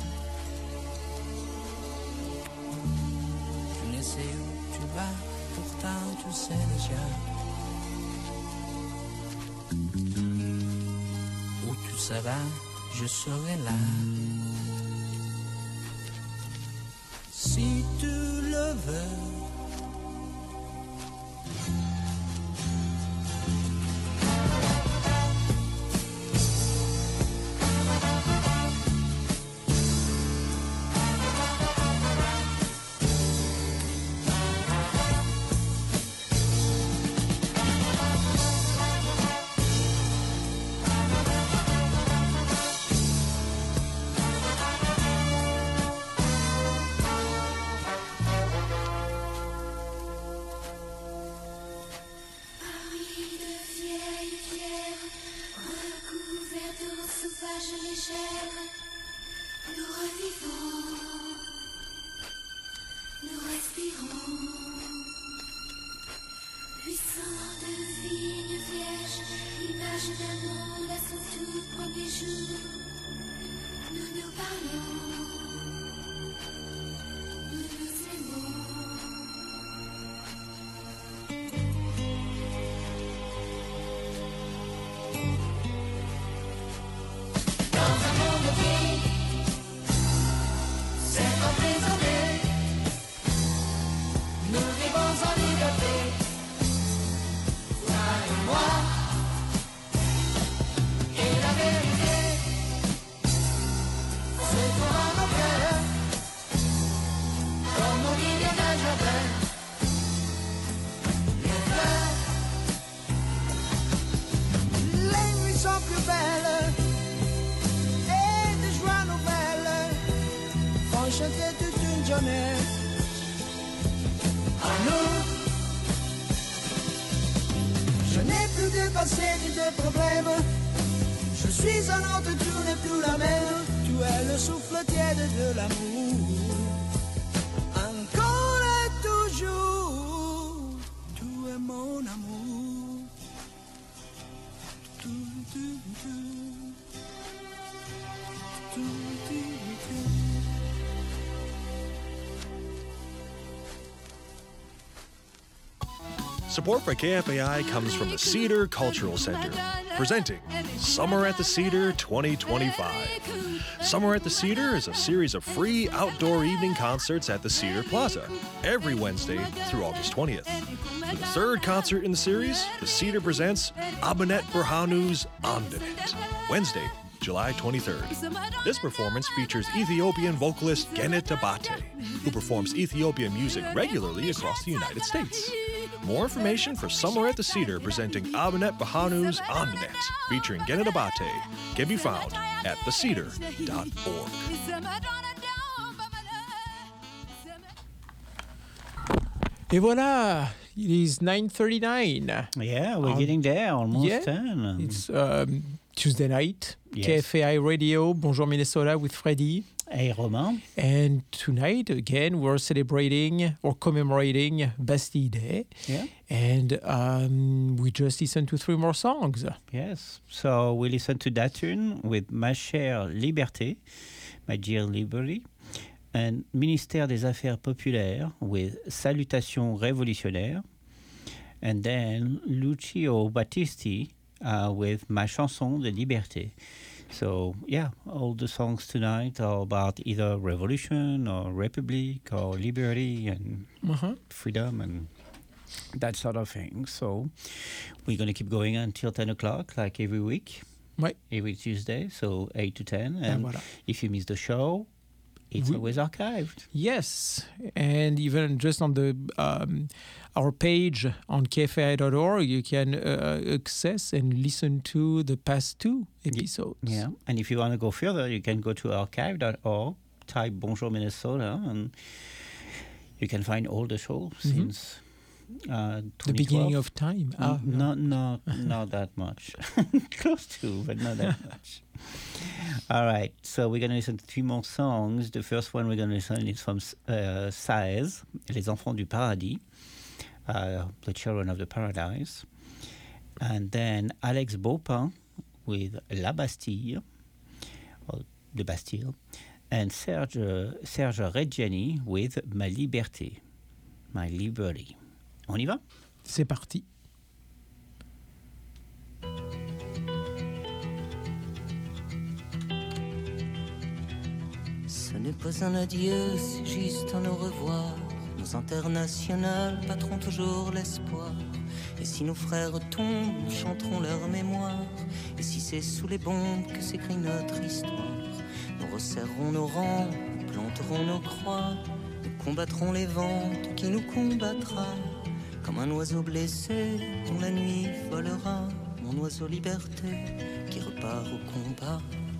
Je ne sais où tu vas, pourtant tu sais déjà. Où tu seras, je serai là. Si tu le veux. une jeunesse. Ah non, je n'ai plus de passé ni de problème. Je suis un autre, tu n'es plus la même. Tu es le souffle tiède de l'amour. Encore et toujours, tu es mon amour. Tu, tu, tu. Tu, tu, tu. Support for K F A I comes from the Cedar Cultural Center, presenting Summer at the Cedar twenty twenty-five. Summer at the Cedar is a series of free outdoor evening concerts at the Cedar Plaza, every Wednesday through August twentieth. For the third concert in the series, the Cedar presents Abanet Berhanu's Amdanet, Wednesday, July twenty-third. This performance features Ethiopian vocalist Genet Abate, who performs Ethiopian music regularly across the United States. More information for Summer at the Cedar presenting Abanet Berhanu's Amdanet, featuring Genet Abate, can be found at the cedar dot org. Et voilà, it is nine thirty-nine. Yeah, we're Um, getting there, almost yeah, ten. It's um, Tuesday night, Yes. K F A I Radio, Bonjour Minnesota with Freddy. Hey, Romain. And tonight, again, we're celebrating or commemorating Bastille Day. Yeah. And um, we just listened to three more songs. Yes. So we listen to that tune with Ma chère Liberté, My dear Liberty, and Ministère des Affaires Populaires with Salutations Révolutionnaires, and then Lucio Battisti uh, with Ma chanson de liberté. So, yeah, all the songs tonight are about either revolution or republic or liberty and Uh-huh. freedom and that sort of thing. So, we're going to keep going until ten o'clock, like every week. Ouais. Every Tuesday, so eight to ten. Ah, And voilà. if you miss the show, it's Oui. always archived. Yes, and even just on the um, our page on K F A I dot org, you can uh, access and listen to the past two episodes. Yeah, and if you want to go further, you can go to archive dot org, type Bonjour Minnesota, and you can find all the shows Mhm. since uh, The beginning twenty twelve. of time. N- Ah, no. not, not, not that much. Close to, but not that much. All right, so we're going to listen to three more songs. The first one we're going to listen is from uh, Saez, Les Enfants du Paradis, uh, The Children of the Paradise. And then Alex Baupin with La Bastille, or The Bastille, and Serge, Serge Reggiani with Ma Liberté, My Liberty. On y va? C'est parti. Ce n'est pas un adieu, c'est juste un au revoir. Nos internationales battront toujours l'espoir. Et si nos frères tombent, nous chanterons leur mémoire. Et si c'est sous les bombes que s'écrit notre histoire, nous resserrerons nos rangs, nous planterons nos croix. Nous combattrons les ventes qui nous combattra. Comme un oiseau blessé dont la nuit volera. Mon oiseau liberté qui repart au combat.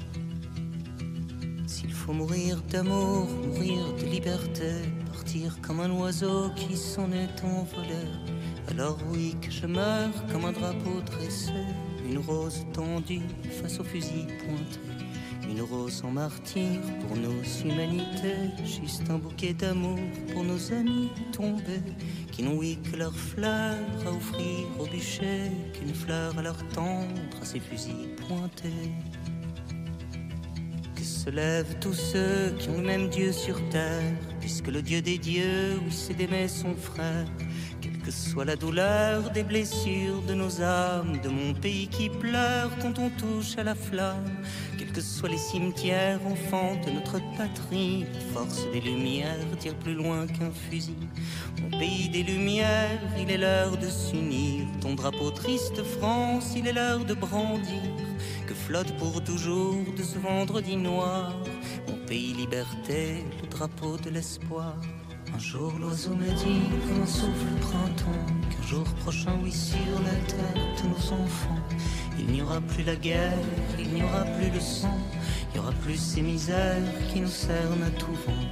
S'il faut mourir d'amour, mourir de liberté, partir comme un oiseau qui s'en est envolé, alors oui que je meurs comme un drapeau dressé, une rose tendue face au fusil pointé, une rose en martyr pour nos humanités, juste un bouquet d'amour pour nos amis tombés, qui n'ont oui que leurs fleurs à offrir au bûcher, qu'une fleur à leur tendre à ces fusils pointés. Se lèvent tous ceux qui ont le même Dieu sur terre, puisque le Dieu des dieux, oui, c'est d'aimer son frère. Quelle que soit la douleur des blessures de nos âmes, de mon pays qui pleure quand on touche à la flamme, quels que soient les cimetières, enfants de notre patrie, force des lumières tire plus loin qu'un fusil. Mon pays des lumières, il est l'heure de s'unir. Ton drapeau triste France, il est l'heure de brandir. Que flotte pour toujours de ce vendredi noir mon pays liberté, le drapeau de l'espoir. Un jour l'oiseau me dit comme un souffle printemps qu'un jour prochain, oui, sur la terre de nos enfants, il n'y aura plus la guerre, il n'y aura plus le sang, il n'y aura plus ces misères qui nous cernent à tout vent.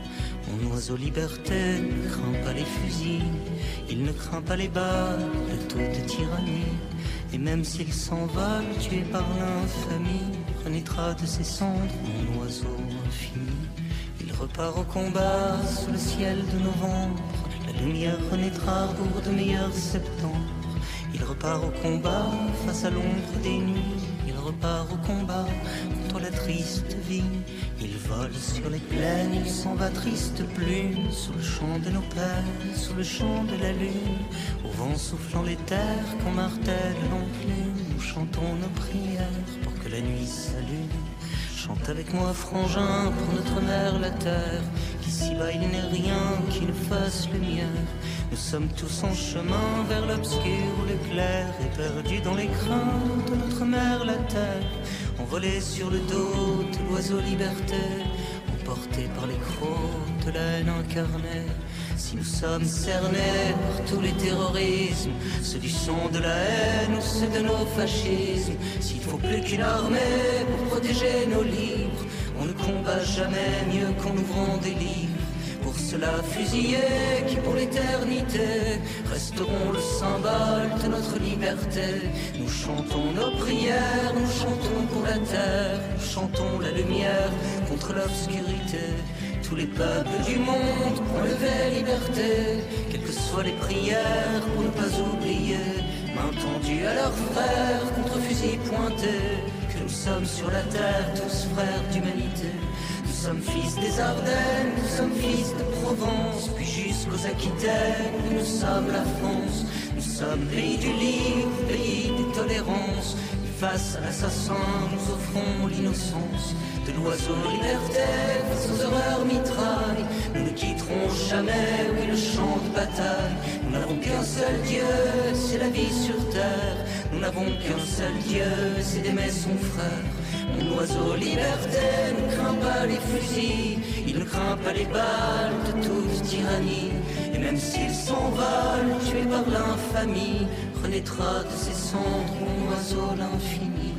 Mon oiseau liberté ne craint pas les fusils, il ne craint pas les balles de toute tyrannie. Et même s'il s'envole, tué par l'infamie, renaîtra de ses cendres mon oiseau infini. Il repart au combat sous le ciel de novembre, la lumière renaîtra pour de meilleurs septembre. Il repart au combat face à l'ombre des nuits, il repart au combat contre la triste vie. Il vole sur les plaines, il s'en va triste plume, sous le chant de nos pères, sous le chant de la lune. Au vent soufflant les terres, qu'on martèle l'enclume, nous chantons nos prières pour que la nuit s'allume. Chante avec moi, frangin, pour notre mère la terre, qu'ici-bas il n'est rien qui nous fasse lumière. Nous sommes tous en chemin vers l'obscur ou le clair, et perdus dans les craintes de notre mère la terre. Envolés sur le dos de l'oiseau liberté, emportés par les crocs de la haine incarnée. Si nous sommes cernés par tous les terrorismes, ceux du sang de la haine ou ceux de nos fascismes, s'il faut plus qu'une armée pour protéger nos livres, on ne combat jamais mieux qu'en ouvrant des livres. Pour cela fusillés qui pour l'éternité resteront le symbole de notre liberté. Nous chantons nos prières, nous chantons pour la terre, nous chantons la lumière contre l'obscurité. Tous les peuples du monde ont levé liberté, quelles que soient les prières pour ne pas oublier, main tendue à leurs frères contre fusil pointé, que nous sommes sur la terre tous frères d'humanité. Nous sommes fils des Ardennes, nous sommes fils de Provence, puis jusqu'aux Aquitaines, où nous sommes la France. Nous sommes pays du livre, pays des tolérances. Face à l'assassin, nous offrons l'innocence de l'oiseau liberté face aux horreurs mitrailles. Nous ne quitterons jamais, oui, le champ de bataille. Nous n'avons qu'un seul Dieu, c'est la vie sur terre. Nous n'avons qu'un seul Dieu, c'est d'aimer son frère. Mon oiseau liberté ne craint pas les fusils, il ne craint pas les balles de toute tyrannie. Et même s'il s'envole, tué par l'infamie, renaîtra de ses cendres mon oiseau l'infini.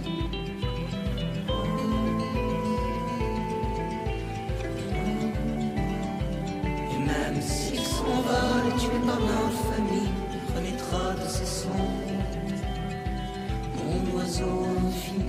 Et même s'il s'envole, tué par l'infamie, renaîtra de ses cendres mon oiseau infini.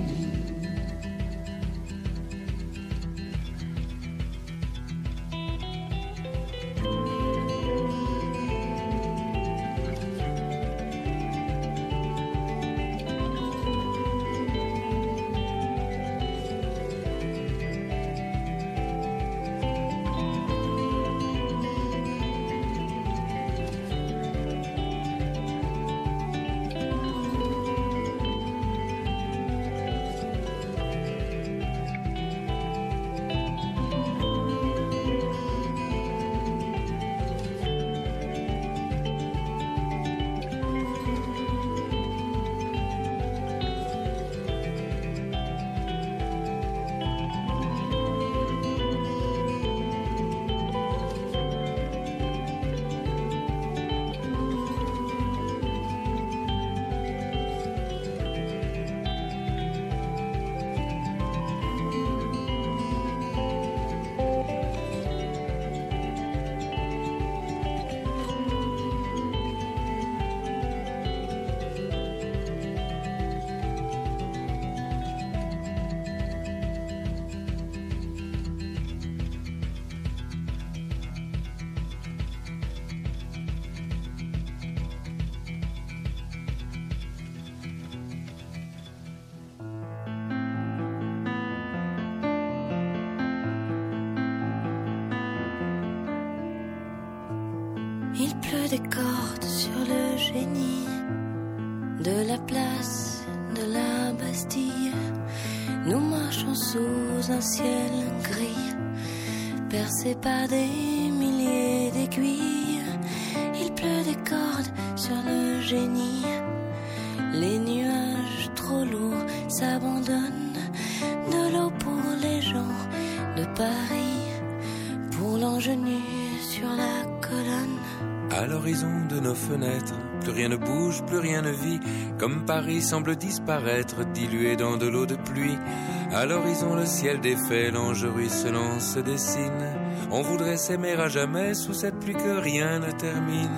Il pleut des cordes sur le génie de la place de la Bastille. Nous marchons sous un ciel gris, percé par des milliers d'aiguilles. Il pleut des cordes sur le génie. Les nuages trop lourds s'abandonnent. De l'eau pour les gens de Paris, pour l'ingénue sur la colonne. À l'horizon de nos fenêtres, plus rien ne bouge, plus rien ne vit, comme Paris semble disparaître, dilué dans de l'eau de pluie. À l'horizon le ciel défait, l'ange ruisselant se dessine. On voudrait s'aimer à jamais sous cette pluie que rien ne termine.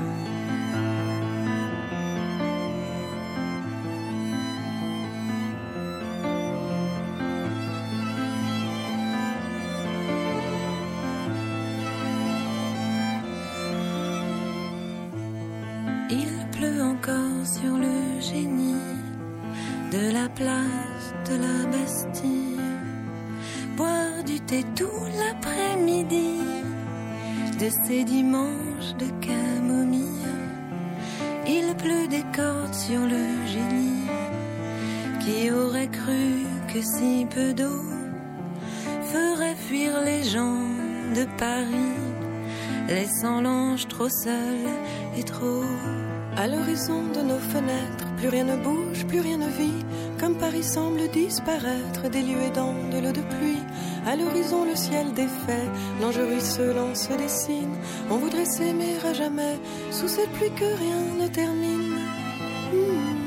Il pleut encore sur le génie de la place de la Bastille. Boire du thé tout l'après-midi de ces dimanches de camomille. Il pleut des cordes sur le génie. Qui aurait cru que si peu d'eau ferait fuir les gens de Paris, laissant l'ange trop seul et trop. À l'horizon de nos fenêtres, plus rien ne bouge, plus rien ne vit, comme Paris semble disparaître, dilué dans de l'eau de pluie. À l'horizon le ciel défait, l'ange ruisselant se dessine. On voudrait s'aimer à jamais, sous cette pluie que rien ne termine. Mmh.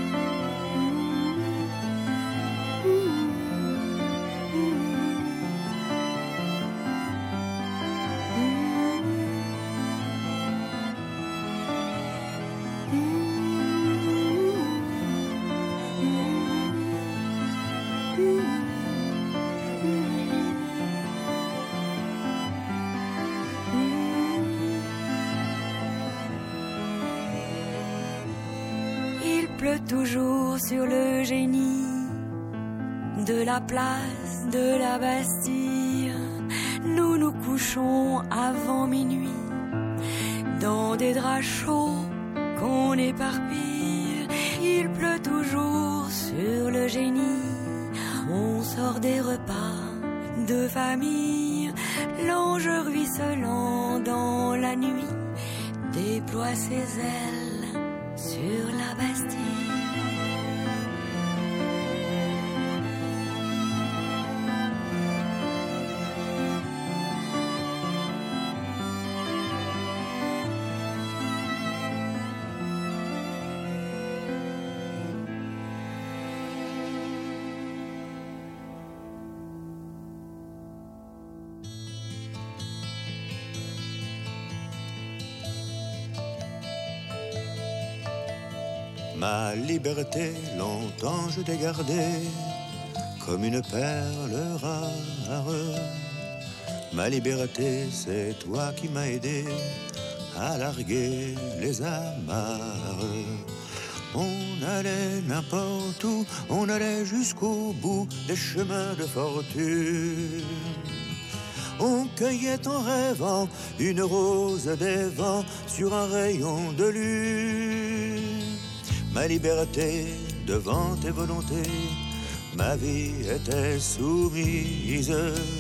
Toujours sur le génie de la place de la Bastille. Nous nous couchons avant minuit dans des draps chauds qu'on éparpille. Il pleut toujours sur le génie. On sort des repas de famille. L'ange ruisselant dans la nuit déploie ses ailes sur la Bastille. Ma liberté, longtemps je t'ai gardée comme une perle rare. Ma liberté, c'est toi qui m'as aidé à larguer les amarres. On allait n'importe où, on allait jusqu'au bout des chemins de fortune. On cueillait en rêvant une rose des vents sur un rayon de lune. Ma liberté, devant tes volontés, ma vie était soumise.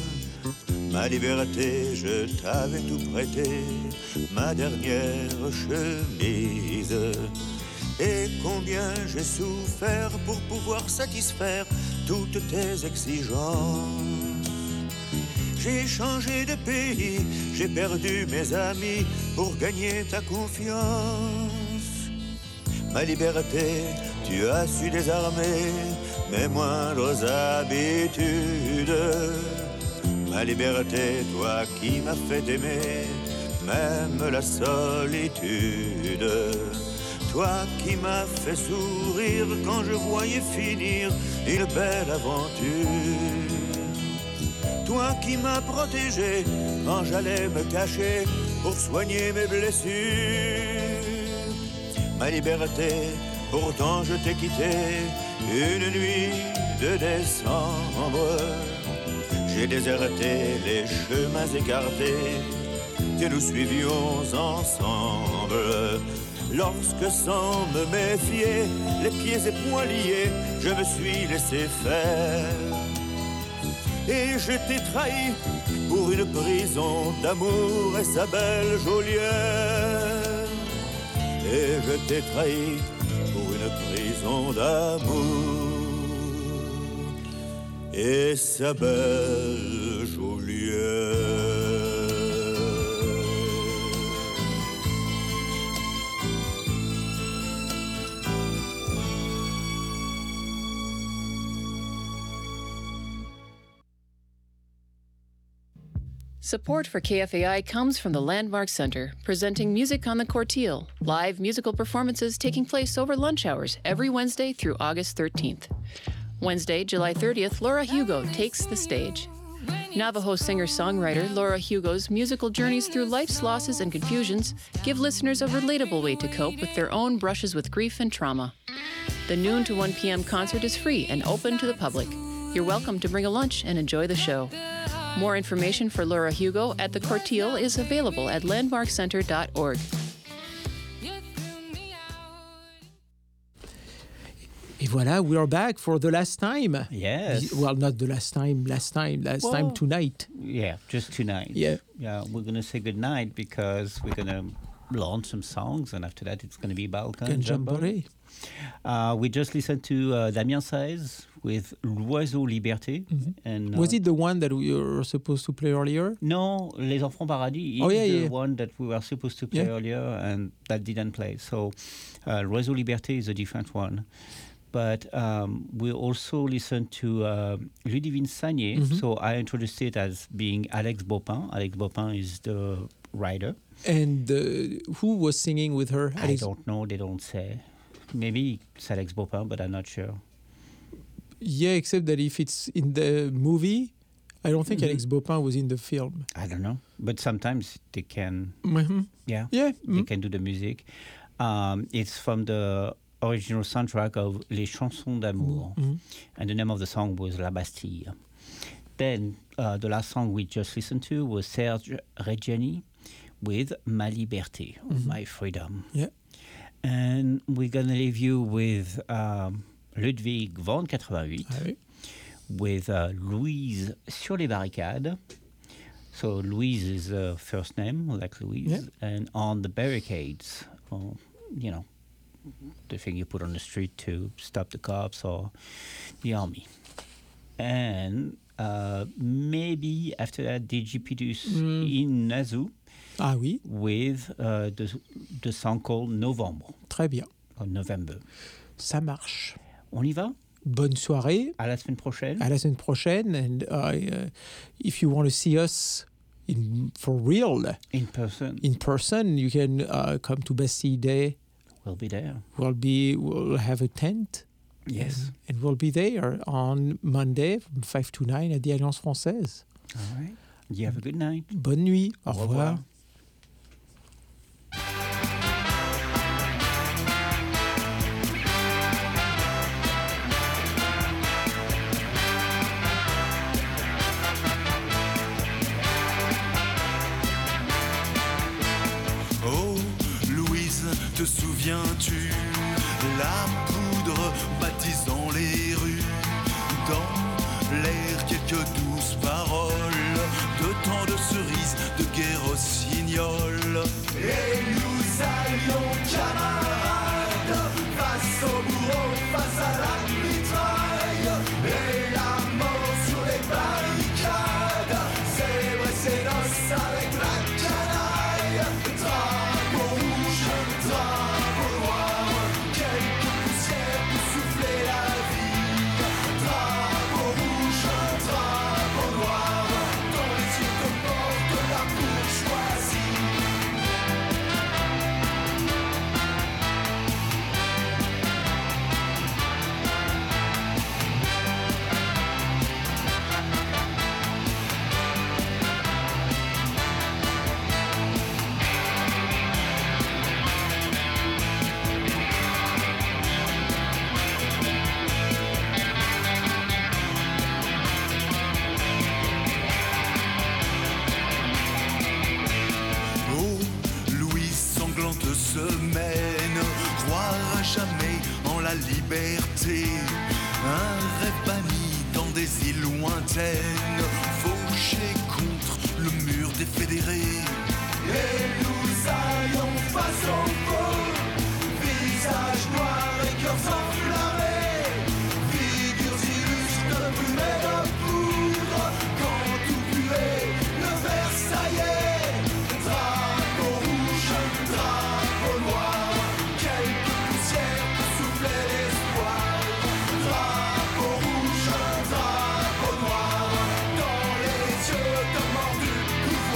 Ma liberté, je t'avais tout prêté, ma dernière chemise. Et combien j'ai souffert pour pouvoir satisfaire toutes tes exigences. J'ai changé de pays, j'ai perdu mes amis pour gagner ta confiance. Ma liberté, tu as su désarmer mes moindres habitudes. Ma liberté, toi qui m'as fait aimer même la solitude. Toi qui m'as fait sourire quand je voyais finir une belle aventure. Toi qui m'as protégé quand j'allais me cacher pour soigner mes blessures. Ma liberté, pourtant je t'ai quitté une nuit de décembre. J'ai déserté les chemins écartés que nous suivions ensemble. Lorsque sans me méfier, les pieds et poings liés, je me suis laissé faire. Et je t'ai trahi pour une prison d'amour et sa belle geôlière. Et je t'ai trahi pour une prison d'amour et sa belle geôlière. Support for K F A I comes from the Landmark Center, presenting Music on the Corteil, live musical performances taking place over lunch hours every Wednesday through August thirteenth. Wednesday, July thirtieth, Laura Hugo takes the stage. Navajo singer-songwriter Laura Hugo's musical journeys through life's losses and confusions give listeners a relatable way to cope with their own brushes with grief and trauma. The noon to one p.m. concert is free and open to the public. You're welcome to bring a lunch and enjoy the show. More information for Laura Hugo at the Corteil is available at landmark center dot org. Et voilà, we are back for the last time. Yes. Well, not the last time, last time, last Well, time tonight. Yeah, just tonight. Yeah. Yeah, we're going to say goodnight because we're going to launch some songs, and after that it's going to be Balkan Jamboree. Uh, we just listened to uh, Damien Saez with L'Oiseau Liberté. Mm-hmm. And, uh, Was it the one that we were supposed to play earlier? No, Les Enfants Paradis is Oh, yeah, the yeah. one that we were supposed to play Yeah. earlier and that didn't play. So uh, L'Oiseau Liberté is a different one. But um, we also listened to uh, Ludivine Sagné. Mhm. So I introduced it as being Alex Bopin. Alex Bopin is the writer. And uh, who was singing with her? I don't know. They don't say. Maybe it's Alex Bopin, but I'm not sure. Yeah, except that if it's in the movie, I don't think Mhm. Alex Bopin was in the film. I don't know. But sometimes they can. Mhm. Yeah. Yeah. They Mhm. can do the music. Um, it's from the original soundtrack of Les Chansons d'Amour. Mhm. And the name of the song was La Bastille. Then uh, the last song we just listened to was Serge Reggiani with Ma Liberté, or Mhm. My Freedom. Yeah. And we're going to leave you with um, Ludwig van eighty-eight Ah oui. with uh, Louise sur les barricades. So Louise is the first name, like Louise. Yeah. And on the barricades, or, you know, the thing you put on the street to stop the cops or the army. And uh, maybe after that, Digipidus Mm. in Nazu Ah oui. with uh, the, the song called Novembre. Très bien. Or November. Ça marche. On y va? Bonne soirée. À la semaine prochaine. À la semaine prochaine. And uh, uh, if you want to see us in for real, In person. in person, you can uh, come to Bastille Day. We'll be there. We'll be. We'll have a tent. Yes. And, and we'll be there on Monday from five to nine at the Alliance Française. All right. You have a good night. Bonne nuit. Au, Au revoir. revoir. Oh, Louise, te souviens-tu? La poudre baptisant les rues. Dans l'air, quelques douces paroles. De tant de cerises, de guerre au signol. Et nous allions, camarades, face au bourreau, face à la mitraille. Et la mort sur les barricades. C'est vrai, c'est noces avec la canaille. Drapeau rouge, drapeau noir. Quelques poussières pour souffler la vie. Drapeau rouge, drapeau noir. Dans les yeux de mort de la bourgeoisie. Oh, Louise, sanglante semaine, croire à jamais en la liberté. Un rêve banni dans des îles lointaines, fauché contre le mur des fédérés. Et nous allions face au feu, visage noir et cœurs enflammés, figures illustres de plume et de poudre, quand tout puait le Versaillais. Drapeau rouge, drapeau noir, quelques poussières pour souffler l'espoir. Drapeau rouge, drapeau noir, dans les yeux de mort du pouvoir.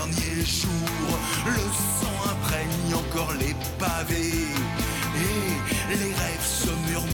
dernier jour, le